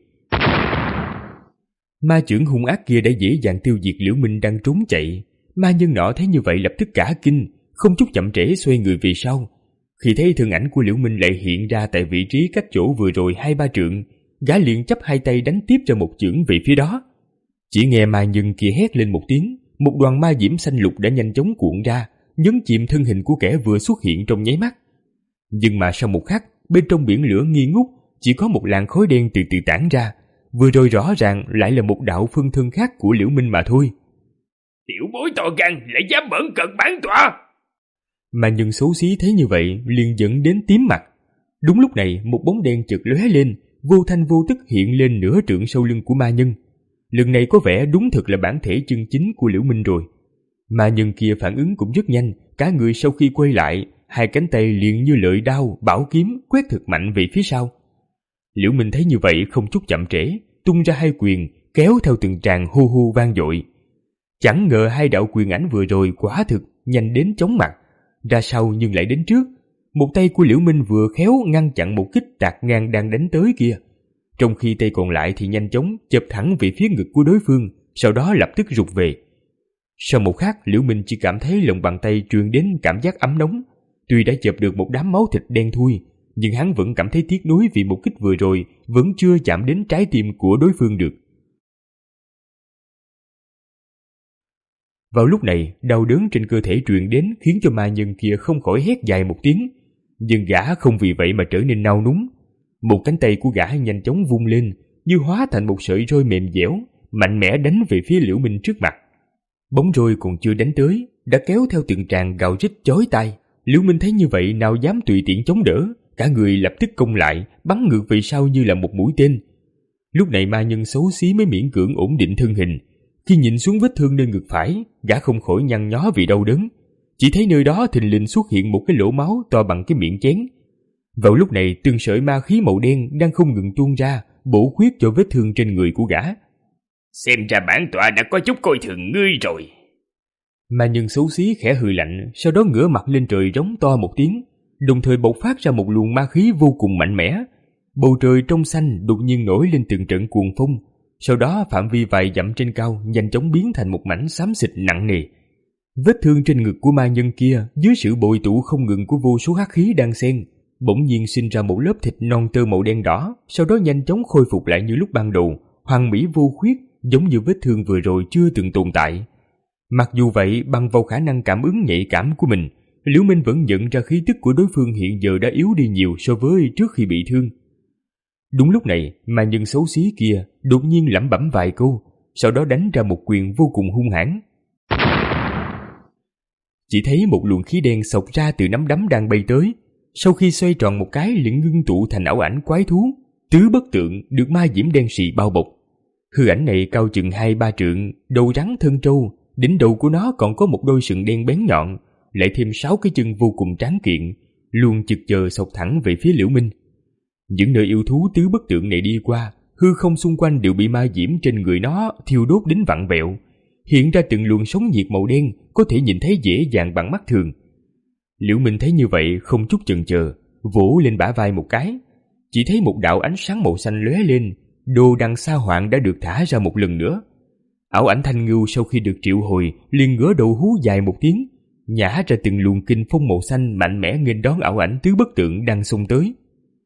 Ma chưởng hung ác kia đã dễ dàng tiêu diệt Liễu Minh đang trốn chạy. Ma nhân nọ thấy như vậy lập tức cả kinh, không chút chậm trễ xoay người về sau. Khi thấy thân ảnh của Liễu Minh lại hiện ra tại vị trí cách chỗ vừa rồi hai ba trượng, gã liền chắp hai tay đánh tiếp ra một chưởng về phía đó. Chỉ nghe ma nhân kia hét lên một tiếng, một đoàn ma diễm xanh lục đã nhanh chóng cuộn ra, nhấn chìm thân hình của kẻ vừa xuất hiện trong nháy mắt. Nhưng mà sau một khắc, bên trong biển lửa nghi ngút, chỉ có một làn khói đen từ từ tản ra, vừa rồi rõ ràng lại là một đạo phân thân khác của Liễu Minh mà thôi. Tiểu bối to gan lại dám bẩn cận bản tọa. Ma Nhân xấu xí thấy như vậy liền dẫn đến tím mặt. Đúng lúc này một bóng đen chợt lóe lên, vô thanh vô tức hiện lên nửa trượng sau lưng của ma nhân. Lần này có vẻ đúng thực là bản thể chân chính của Liễu Minh rồi. Ma nhân kia phản ứng cũng rất nhanh, cả người sau khi quay lại, hai cánh tay liền như lợi đao, bảo kiếm quét thật mạnh về phía sau. Liễu Minh thấy như vậy không chút chậm trễ, tung ra hai quyền, kéo theo từng tràng hu hu vang dội. Chẳng ngờ hai đạo quyền ảnh vừa rồi quả thực nhanh đến chóng mặt, ra sau nhưng lại đến trước. Một tay của Liễu Minh vừa khéo ngăn chặn một kích tạt ngang đang đánh tới kia, trong khi tay còn lại thì nhanh chóng chộp thẳng về phía ngực của đối phương, sau đó lập tức rụt về. Sau một khắc, Liễu Minh chỉ cảm thấy lòng bàn tay truyền đến cảm giác ấm nóng. Tuy đã chộp được một đám máu thịt đen thui, nhưng hắn vẫn cảm thấy tiếc nuối vì một kích vừa rồi vẫn chưa chạm đến trái tim của đối phương được. Vào lúc này, đau đớn trên cơ thể truyền đến khiến cho ma nhân kia không khỏi hét dài một tiếng, nhưng gã không vì vậy mà trở nên nao núng. Một cánh tay của gã nhanh chóng vung lên, như hóa thành một sợi roi mềm dẻo, mạnh mẽ đánh về phía Liễu Minh trước mặt. Bóng roi còn chưa đánh tới, đã kéo theo từng tràng gào rít chói tai. Liễu Minh thấy như vậy nào dám tùy tiện chống đỡ, cả người lập tức công lại, bắn ngược về sau như là một mũi tên. Lúc này ma nhân xấu xí mới miễn cưỡng ổn định thân hình. Khi nhìn xuống vết thương nơi ngực phải, gã không khỏi nhăn nhó vì đau đớn. Chỉ thấy nơi đó thình lình xuất hiện một cái lỗ máu to bằng cái miệng chén. Vào lúc này, từng sợi ma khí màu đen đang không ngừng tuôn ra, bổ khuyết cho vết thương trên người của gã. Xem ra bản tọa đã có chút coi thường ngươi rồi. Ma nhân xấu xí khẽ hừ lạnh, sau đó ngửa mặt lên trời rống to một tiếng, đồng thời bộc phát ra một luồng ma khí vô cùng mạnh mẽ. Bầu trời trong xanh đột nhiên nổi lên từng trận cuồng phong, sau đó phạm vi vài dặm trên cao nhanh chóng biến thành một mảnh xám xịt nặng nề. Vết thương trên ngực của ma nhân kia dưới sự bội tụ không ngừng của vô số hắc khí đang xen, bỗng nhiên sinh ra một lớp thịt non tơ màu đen đỏ, sau đó nhanh chóng khôi phục lại như lúc ban đầu, hoàn mỹ vô khuyết, giống như vết thương vừa rồi chưa từng tồn tại. Mặc dù vậy, bằng vào khả năng cảm ứng nhạy cảm của mình, Liễu Minh vẫn nhận ra khí tức của đối phương hiện giờ đã yếu đi nhiều so với trước khi bị thương. Đúng lúc này, ma nhân xấu xí kia đột nhiên lẩm bẩm vài câu, sau đó đánh ra một quyền vô cùng hung hãn. Chỉ thấy một luồng khí đen xộc ra từ nắm đấm đang bay tới, sau khi xoay tròn một cái liền ngưng tụ thành ảo ảnh quái thú, tứ bất tượng được ma diễm đen sì bao bọc. Hư ảnh này cao chừng hai ba trượng, đầu rắn thân trâu, đỉnh đầu của nó còn có một đôi sừng đen bén nhọn, lại thêm sáu cái chân vô cùng tráng kiện, luôn chực chờ xộc thẳng về phía Liễu Minh. Những nơi yêu thú tứ bất tượng này đi qua, hư không xung quanh đều bị ma diễm trên người nó thiêu đốt đến vặn vẹo, hiện ra từng luồng sóng nhiệt màu đen có thể nhìn thấy dễ dàng bằng mắt thường. Liễu Minh thấy như vậy không chút chần chờ, vỗ lên bả vai một cái, chỉ thấy một đạo ánh sáng màu xanh lóe lên, đồ đằng sa hoạn đã được thả ra một lần nữa. Ảo ảnh thanh ngưu sau khi được triệu hồi liền ngửa đầu hú dài một tiếng, nhả ra từng luồng kinh phong màu xanh mạnh mẽ nghênh đón ảo ảnh tứ bất tượng đang xông tới.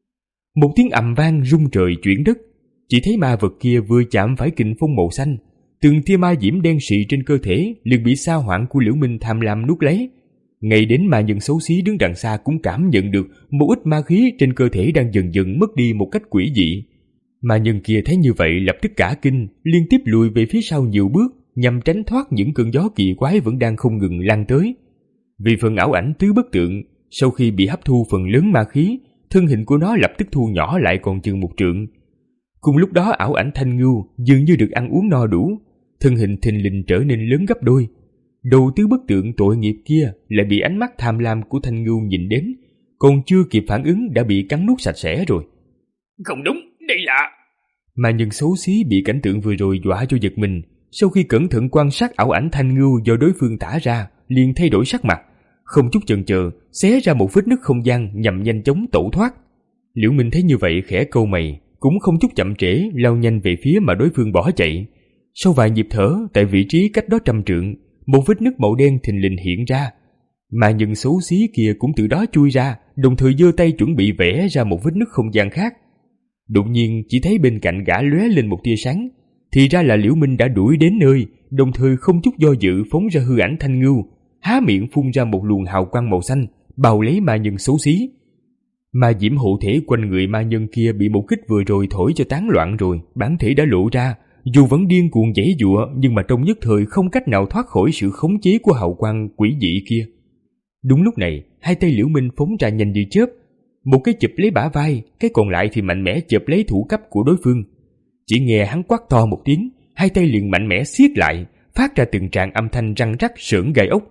Một tiếng ầm vang rung trời chuyển đất, chỉ thấy ma vật kia vừa chạm phải kình phong màu xanh, từng tia ma diễm đen sì trên cơ thể liền bị sa hoạn của Liễu Minh tham lam nuốt lấy. Ngay đến ma nhân xấu xí đứng đằng xa cũng cảm nhận được một ít ma khí trên cơ thể đang dần dần mất đi một cách quỷ dị. Ma nhân kia thấy như vậy lập tức cả kinh, liên tiếp lùi về phía sau nhiều bước nhằm tránh thoát những cơn gió kỳ quái vẫn đang không ngừng lan tới. Vì phần ảo ảnh tứ bất tượng, sau khi bị hấp thu phần lớn ma khí, thân hình của nó lập tức thu nhỏ lại còn chừng một trượng. Cùng lúc đó ảo ảnh thanh ngưu dường như được ăn uống no đủ, thân hình thình lình trở nên lớn gấp đôi. Đầu tứ bất tượng tội nghiệp kia lại bị ánh mắt tham lam của thanh ngưu nhìn đến, còn chưa kịp phản ứng đã bị cắn nuốt sạch sẽ rồi. Không đúng, đây là... Ma nhân xấu xí bị cảnh tượng vừa rồi dọa cho giật mình, sau khi cẩn thận quan sát ảo ảnh thanh ngưu do đối phương thả ra, liền thay đổi sắc mặt, không chút chần chờ xé ra một vết nứt không gian nhằm nhanh chóng tẩu thoát. Liễu Minh thấy như vậy khẽ cau mày, cũng không chút chậm trễ lao nhanh về phía mà đối phương bỏ chạy. Sau vài nhịp thở, tại vị trí cách đó trăm trượng, một vết nứt màu đen thình lình hiện ra. Ma nhân xấu xí kia cũng từ đó chui ra, đồng thời giơ tay chuẩn bị vẽ ra một vết nứt không gian khác. Đột nhiên chỉ thấy bên cạnh gã lóe lên một tia sáng, thì ra là Liễu Minh đã đuổi đến nơi, đồng thời không chút do dự phóng ra hư ảnh thanh ngưu, há miệng phun ra một luồng hào quang màu xanh, bao lấy ma nhân xấu xí. Ma diễm hộ thể quanh người ma nhân kia bị một kích vừa rồi thổi cho tán loạn rồi, bản thể đã lộ ra, dù vẫn điên cuồng giãy giụa nhưng mà trong nhất thời không cách nào thoát khỏi sự khống chế của hào quang quỷ dị kia. Đúng lúc này, hai tay Liễu Minh phóng ra nhanh như chớp, một cái chụp lấy bả vai, cái còn lại thì mạnh mẽ chụp lấy thủ cấp của đối phương. Chỉ nghe hắn quát to một tiếng, hai tay liền mạnh mẽ siết lại, phát ra từng tràng âm thanh răng rắc sởn gai ốc.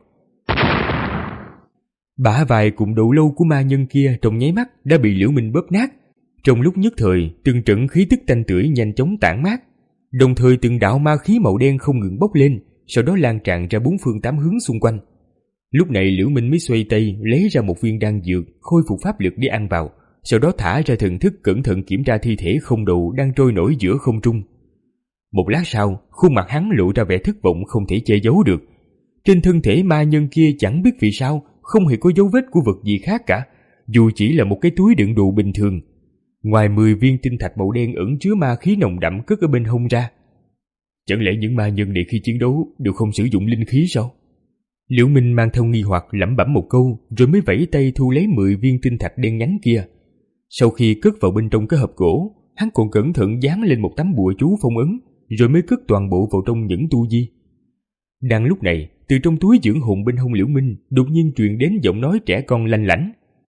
Bả vai cùng đầu lâu của ma nhân kia trong nháy mắt đã bị Liễu Minh bóp nát. Trong lúc nhất thời, từng trận khí tức tanh tưởi nhanh chóng tản mát, đồng thời từng đạo ma khí màu đen không ngừng bốc lên, sau đó lan tràn ra bốn phương tám hướng xung quanh. Lúc này Liễu Minh mới xoay tay lấy ra một viên đan dược khôi phục pháp lực để ăn vào, sau đó thả ra thần thức cẩn thận kiểm tra thi thể không đầu đang trôi nổi giữa không trung. Một lát sau, khuôn mặt hắn lộ ra vẻ thất vọng không thể che giấu được. Trên thân thể ma nhân kia chẳng biết vì sao không hề có dấu vết của vật gì khác cả, dù chỉ là một cái túi đựng đồ bình thường. Ngoài mười viên tinh thạch màu đen ẩn chứa ma khí nồng đậm cất ở bên hông ra. Chẳng lẽ những ma nhân này khi chiến đấu đều không sử dụng linh khí sao? Liễu Minh mang theo nghi hoặc lẩm bẩm một câu, rồi mới vẫy tay thu lấy mười viên tinh thạch đen nhánh kia. Sau khi cất vào bên trong cái hộp gỗ, hắn còn cẩn thận dán lên một tấm bùa chú phong ấn, rồi mới cất toàn bộ vào trong nhẫn tu di. Đang lúc này, từ trong túi dưỡng hồn bên hông Liễu Minh đột nhiên truyền đến giọng nói trẻ con lanh lảnh.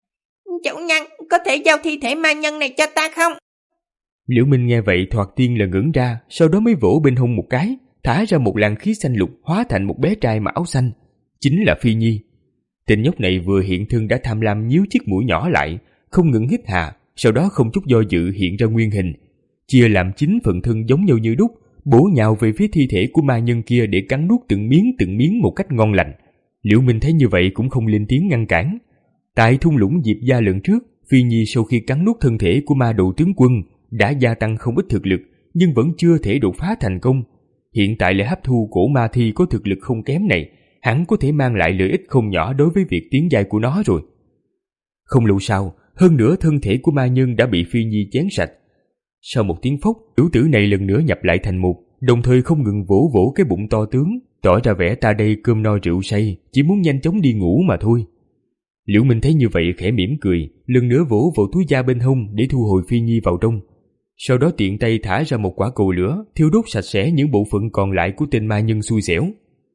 Chủ nhân, có thể giao thi thể ma nhân này cho ta không? Liễu Minh nghe vậy thoạt tiên là ngẩn ra, sau đó mới vỗ bên hông một cái, thả ra một làn khí xanh lục hóa thành một bé trai mặc áo xanh, chính là Phi Nhi. Tên nhóc này vừa hiện thân đã tham lam nhíu chiếc mũi nhỏ lại, không ngừng hít hà, sau đó không chút do dự hiện ra nguyên hình, chia làm chín phần thân giống nhau như đúc, bổ nhào về phía thi thể của ma nhân kia để cắn nuốt từng miếng từng miếng một cách ngon lành. Liễu Minh thấy như vậy cũng không lên tiếng ngăn cản. Tại thung lũng Diệp Gia lần trước, Phi Nhi sau khi cắn nuốt thân thể của ma đầu tướng quân đã gia tăng không ít thực lực, nhưng vẫn chưa thể đột phá thành công. Hiện tại lại hấp thu cổ ma thi có thực lực không kém này, hẳn có thể mang lại lợi ích không nhỏ đối với việc tiến giai của nó rồi. Không lâu sau, hơn nữa thân thể của ma nhân đã bị Phi Nhi chén sạch. Sau một tiếng phốc, tiểu tử này lần nữa nhập lại thành một, đồng thời không ngừng vỗ vỗ cái bụng to tướng, tỏ ra vẻ ta đây cơm no rượu say, chỉ muốn nhanh chóng đi ngủ mà thôi. Liễu Minh thấy như vậy khẽ mỉm cười, lần nữa vỗ vào túi da bên hông để thu hồi Phi Nhi vào trong. Sau đó tiện tay thả ra một quả cầu lửa, thiêu đốt sạch sẽ những bộ phận còn lại của tên ma nhân xui xẻo.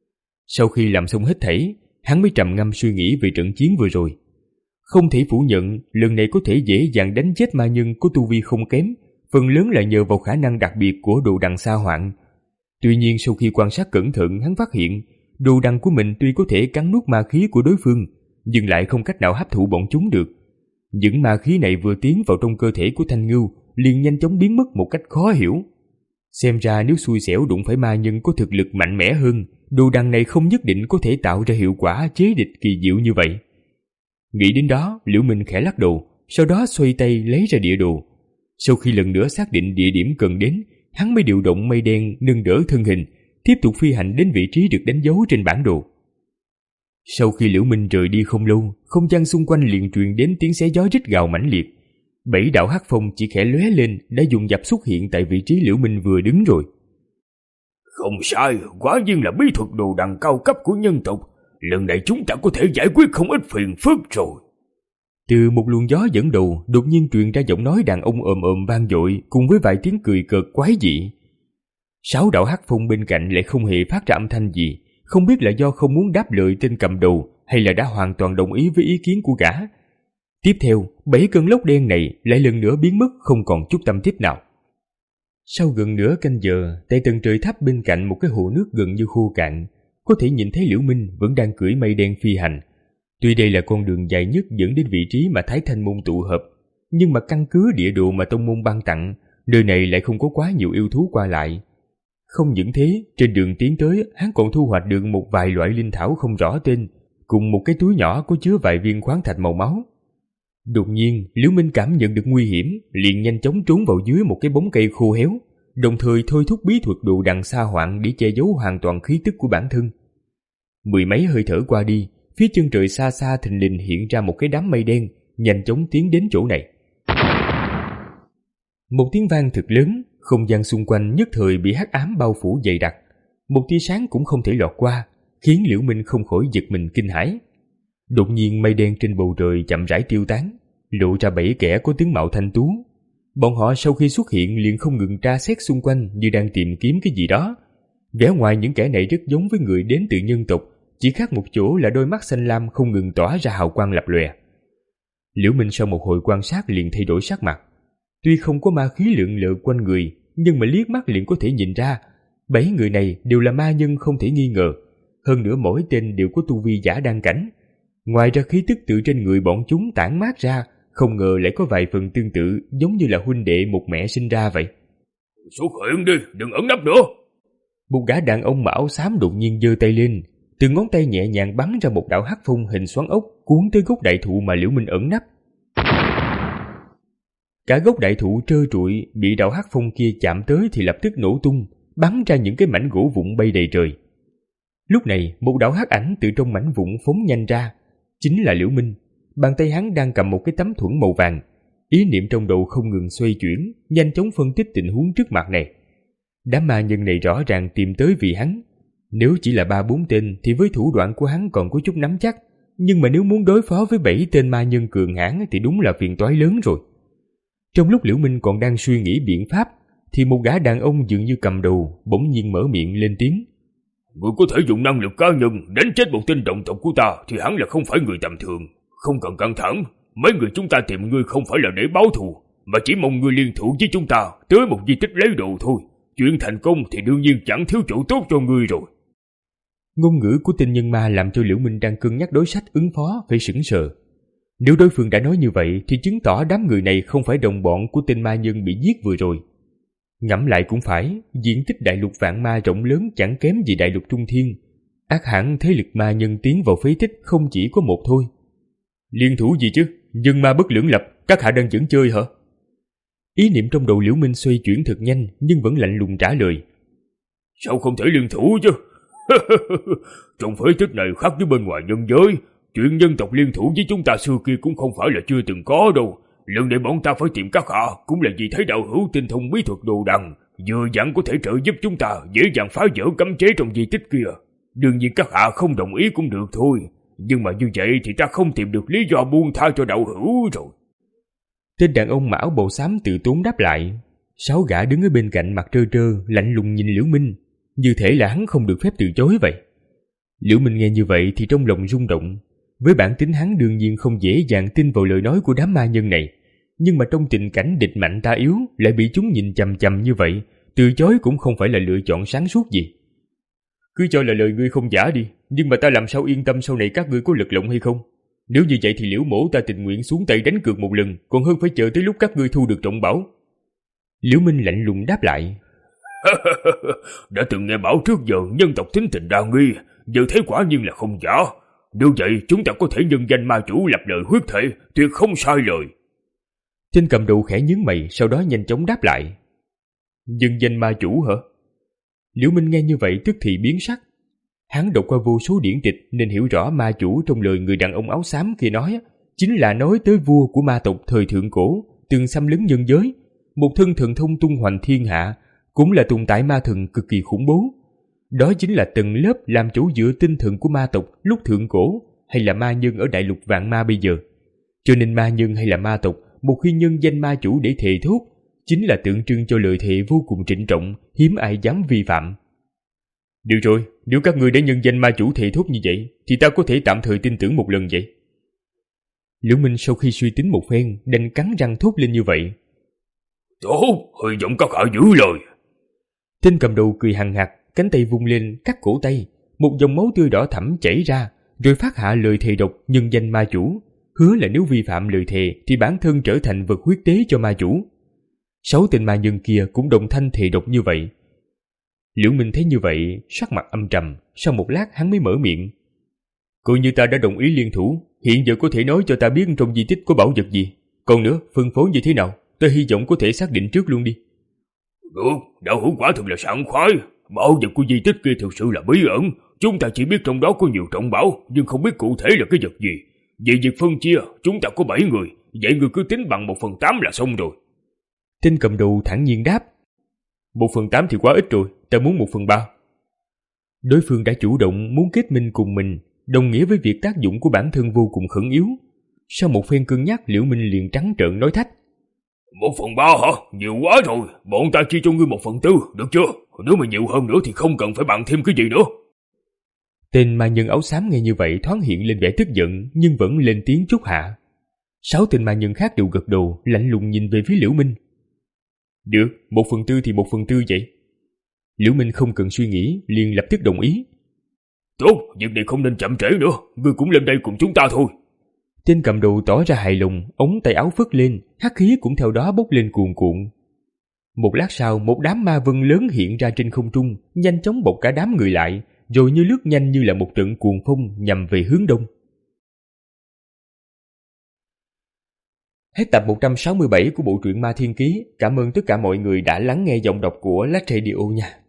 Sau khi làm xong hết thảy, hắn mới trầm ngâm suy nghĩ về trận chiến vừa rồi. Không thể phủ nhận, lần này có thể dễ dàng đánh chết ma nhân có tu vi không kém, phần lớn là nhờ vào khả năng đặc biệt của đồ đằng sa hoạn. Tuy nhiên sau khi quan sát cẩn thận, hắn phát hiện đồ đằng của mình tuy có thể cắn nuốt ma khí của đối phương, nhưng lại không cách nào hấp thụ bọn chúng được. Những ma khí này vừa tiến vào trong cơ thể của Thanh Ngưu liền nhanh chóng biến mất một cách khó hiểu. Xem ra nếu xui xẻo đụng phải ma nhân có thực lực mạnh mẽ hơn, đồ đằng này không nhất định có thể tạo ra hiệu quả chế địch kỳ diệu như vậy. Nghĩ đến đó, Liễu Minh khẽ lắc đầu, sau đó xoay tay lấy ra địa đồ. Sau khi lần nữa xác định địa điểm cần đến, hắn mới điều động mây đen nâng đỡ thân hình, tiếp tục phi hành đến vị trí được đánh dấu trên bản đồ. Sau khi Liễu Minh rời đi không lâu, không gian xung quanh liền truyền đến tiếng xé gió rít gào mãnh liệt. Bảy đạo hắc phong chỉ khẽ lóe lên đã dùng dập xuất hiện tại vị trí Liễu Minh vừa đứng rồi. Không sai, quả nhiên là bí thuật đồ đằng cao cấp của nhân tộc. Lần này chúng ta có thể giải quyết không ít phiền phức rồi. Từ một luồng gió dẫn đầu, đột nhiên truyền ra giọng nói đàn ông ồm ồm vang dội cùng với vài tiếng cười cợt quái dị. Sáu đạo hắc phong bên cạnh lại không hề phát ra âm thanh gì, không biết là do không muốn đáp lời tên cầm đầu hay là đã hoàn toàn đồng ý với ý kiến của gã. Tiếp theo, bảy cơn lốc đen này lại lần nữa biến mất không còn chút tâm tích nào. Sau gần nửa canh giờ, tại tầng trời thấp bên cạnh một cái hồ nước gần như khô cạn, có thể nhìn thấy Liễu Minh vẫn đang cưỡi mây đen phi hành. Tuy đây là con đường dài nhất dẫn đến vị trí mà Thái Thanh môn tụ hợp, nhưng mà căn cứ địa đồ mà tông môn ban tặng, nơi này lại không có quá nhiều yêu thú qua lại. Không những thế, trên đường tiến tới, hắn còn thu hoạch được một vài loại linh thảo không rõ tên, cùng một cái túi nhỏ có chứa vài viên khoáng thạch màu máu. Đột nhiên, Liễu Minh cảm nhận được nguy hiểm, liền nhanh chóng trốn vào dưới một cái bóng cây khô héo, đồng thời thôi thúc bí thuật đồ đằng sa hoạn để che giấu hoàn toàn khí tức của bản thân. Mười mấy hơi thở qua đi, phía chân trời xa xa thình lình hiện ra một cái đám mây đen, nhanh chóng tiến đến chỗ này. Một tiếng vang thật lớn, không gian xung quanh nhất thời bị hắc ám bao phủ dày đặc, một tia sáng cũng không thể lọt qua, khiến Liễu Minh không khỏi giật mình kinh hãi. Đột nhiên mây đen trên bầu trời chậm rãi tiêu tán, lộ ra bảy kẻ có tướng mạo thanh tú. Bọn họ sau khi xuất hiện liền không ngừng tra xét xung quanh như đang tìm kiếm cái gì đó. Vẻ ngoài những kẻ này rất giống với người đến từ nhân tộc, chỉ khác một chỗ là đôi mắt xanh lam không ngừng tỏa ra hào quang lập lòe. Liễu Minh sau một hồi quan sát liền thay đổi sắc mặt. Tuy không có ma khí lượn lờ quanh người, nhưng mà liếc mắt liền có thể nhìn ra, bảy người này đều là ma nhân không thể nghi ngờ. Hơn nữa mỗi tên đều có tu vi giả đăng cảnh. Ngoài ra khí tức từ trên người bọn chúng tản mát ra, không ngờ lại có vài phần tương tự, giống như là huynh đệ một mẹ sinh ra vậy. Xuất hiện đi, đừng ẩn nấp nữa. Một gã đàn ông mặc áo xám đột nhiên giơ tay lên, từ ngón tay nhẹ nhàng bắn ra một đạo hắc phong hình xoắn ốc cuốn tới gốc đại thụ mà Liễu Minh ẩn nấp. Cả gốc đại thụ trơ trụi, bị đạo hắc phong kia chạm tới thì lập tức nổ tung, bắn ra những cái mảnh gỗ vụn bay đầy trời. Lúc này, một đạo hắc ảnh từ trong mảnh vụn phóng nhanh ra, chính là Liễu Minh. Bàn tay hắn đang cầm một cái tấm thuẫn màu vàng, ý niệm trong đầu không ngừng xoay chuyển, nhanh chóng phân tích tình huống trước mặt này. Đám ma nhân này rõ ràng tìm tới vì hắn. Nếu chỉ là ba bốn tên thì với thủ đoạn của hắn còn có chút nắm chắc, nhưng mà nếu muốn đối phó với bảy tên ma nhân cường hãn thì đúng là phiền toái lớn rồi. Trong lúc Liễu Minh còn đang suy nghĩ biện pháp, thì một gã đàn ông dường như cầm đầu bỗng nhiên mở miệng lên tiếng. Người có thể dùng năng lực cá nhân đánh chết một tên đồng tộc của ta thì hắn là không phải người tầm thường. Không cần căng thẳng, mấy người chúng ta tìm ngươi không phải là để báo thù, mà chỉ mong ngươi liên thủ với chúng ta tới một di tích lấy đồ thôi. Chuyện thành công thì đương nhiên chẳng thiếu chỗ tốt cho ngươi rồi. Ngôn ngữ của tên nhân ma làm cho Liễu Minh đang cân nhắc đối sách ứng phó phải sững sờ. Nếu đối phương đã nói như vậy thì chứng tỏ đám người này không phải đồng bọn của tên ma nhân bị giết vừa rồi. Ngẫm lại cũng phải, diện tích đại lục vạn ma rộng lớn chẳng kém gì đại lục trung thiên. Ác hẳn thế lực ma nhân tiến vào phế tích không chỉ có một thôi. Liên thủ gì chứ? Nhân ma bất lưỡng lập, các hạ đang dẫn chơi hả? Ý niệm trong đầu Liễu Minh xoay chuyển thật nhanh nhưng vẫn lạnh lùng trả lời. Sao không thể liên thủ chứ? Trong phế tích này khác với bên ngoài nhân giới, chuyện nhân tộc liên thủ với chúng ta xưa kia cũng không phải là chưa từng có đâu. Lần này bọn ta phải tìm các hạ cũng là vì thấy đạo hữu tinh thông bí thuật đồ đằng, vừa dặn có thể trợ giúp chúng ta dễ dàng phá vỡ cấm chế trong di tích kia. Đương nhiên các hạ không đồng ý cũng được thôi, nhưng mà như vậy thì ta không tìm được lý do buông tha cho đạo hữu rồi. Tên đàn ông mão bầu xám tự tốn đáp lại. Sáu gã đứng ở bên cạnh mặt trơ trơ, lạnh lùng nhìn Liễu Minh, như thể là hắn không được phép từ chối vậy. Liễu Minh nghe như vậy thì trong lòng rung động. Với bản tính hắn đương nhiên không dễ dàng tin vào lời nói của đám ma nhân này, nhưng mà trong tình cảnh địch mạnh ta yếu lại bị chúng nhìn chằm chằm như vậy, từ chối cũng không phải là lựa chọn sáng suốt gì. Cứ cho là lời ngươi không giả đi, nhưng mà ta làm sao yên tâm sau này các ngươi có lực lượng hay không? Nếu như vậy thì Liễu mỗ ta tình nguyện xuống tay đánh cược một lần, còn hơn phải chờ tới lúc các ngươi thu được trọng bảo. Liễu Minh lạnh lùng đáp lại. Đã từng nghe bảo trước giờ nhân tộc tính tình đa nghi, giờ thấy quả nhiên là không giả. Nếu vậy chúng ta có thể nhân danh ma chủ lập lời huyết thể, tuyệt không sai lời. Tên cầm đầu khẽ nhướng mày, sau đó nhanh chóng đáp lại. Nhân danh ma chủ hả? Liễu Minh nghe như vậy tức thì biến sắc. Hắn đọc qua vô số điển tịch nên hiểu rõ ma chủ trong lời người đàn ông áo xám kia nói chính là nói tới vua của ma tộc thời thượng cổ từng xâm lấn nhân giới, một thân thần thông tung hoành thiên hạ, cũng là tồn tại ma thần cực kỳ khủng bố. Đó chính là tầng lớp làm chủ giữa tinh thần của ma tộc lúc thượng cổ hay là ma nhân ở đại lục vạn ma bây giờ. Cho nên ma nhân hay là ma tộc một khi nhân danh ma chủ để thề thốt chính là tượng trưng cho lời thề vô cùng trịnh trọng, hiếm ai dám vi phạm. Được rồi, nếu các ngươi đã nhân danh ma chủ thề thốt như vậy thì ta có thể tạm thời tin tưởng một lần vậy. Liễu Minh sau khi suy tính một phen đành cắn răng thốt lên như vậy. Tốt, hy vọng các hạ giữ lời. Tên cầm đầu cười hằng hặc, cánh tay vung lên cắt cổ tay, một dòng máu tươi đỏ thẫm chảy ra, rồi phát hạ lời thề độc nhân danh ma chủ, hứa là nếu vi phạm lời thề thì bản thân trở thành vật huyết tế cho ma chủ. Sáu tên ma nhân kia cũng đồng thanh thề độc như vậy. Liễu Minh thấy như vậy, sắc mặt âm trầm, sau một lát hắn mới mở miệng. Coi như ta đã đồng ý liên thủ, hiện giờ có thể nói cho ta biết trong di tích có bảo vật gì. Còn nữa, phân phối như thế nào, ta hy vọng có thể xác định trước luôn đi. Được, đạo hữu quả thực là sảng khoái. Bảo vật của di tích kia thực sự là bí ẩn, chúng ta chỉ biết trong đó có nhiều trọng bảo, nhưng không biết cụ thể là cái vật gì. Về việc phân chia, chúng ta có bảy người, vậy người cứ tính bằng một phần tám là xong rồi. Tên cầm đầu thản nhiên đáp. Một phần tám thì quá ít rồi, ta muốn một phần ba. Đối phương đã chủ động muốn kết minh cùng mình, đồng nghĩa với việc tác dụng của bản thân vô cùng khẩn yếu. Sau một phen cân nhắc, Liễu Minh liền trắng trợn nói thách. Một phần ba hả? Nhiều quá rồi, bọn ta chia cho ngươi một phần tư, được chưa? Nếu mà nhiều hơn nữa thì không cần phải bàn thêm cái gì nữa. Tên ma nhân áo xám nghe như vậy thoáng hiện lên vẻ tức giận, nhưng vẫn lên tiếng chốt hạ. Sáu tên ma nhân khác đều gật đầu, lạnh lùng nhìn về phía Liễu Minh. Được, một phần tư thì một phần tư vậy. Liễu Minh không cần suy nghĩ, liền lập tức đồng ý. Tốt, việc này không nên chậm trễ nữa, ngươi cũng lên đây cùng chúng ta thôi. Tên cầm đầu tỏ ra hài lòng, ống tay áo phất lên, hắc khí cũng theo đó bốc lên cuồn cuộn. Một lát sau, một đám ma vân lớn hiện ra trên không trung, nhanh chóng bọc cả đám người lại, rồi như lướt nhanh như là một trận cuồng phong nhằm về hướng đông. Hết tập một trăm sáu mươi bảy của bộ truyện Ma Thiên Ký. Cảm ơn tất cả mọi người đã lắng nghe giọng đọc của Lát Radio nha.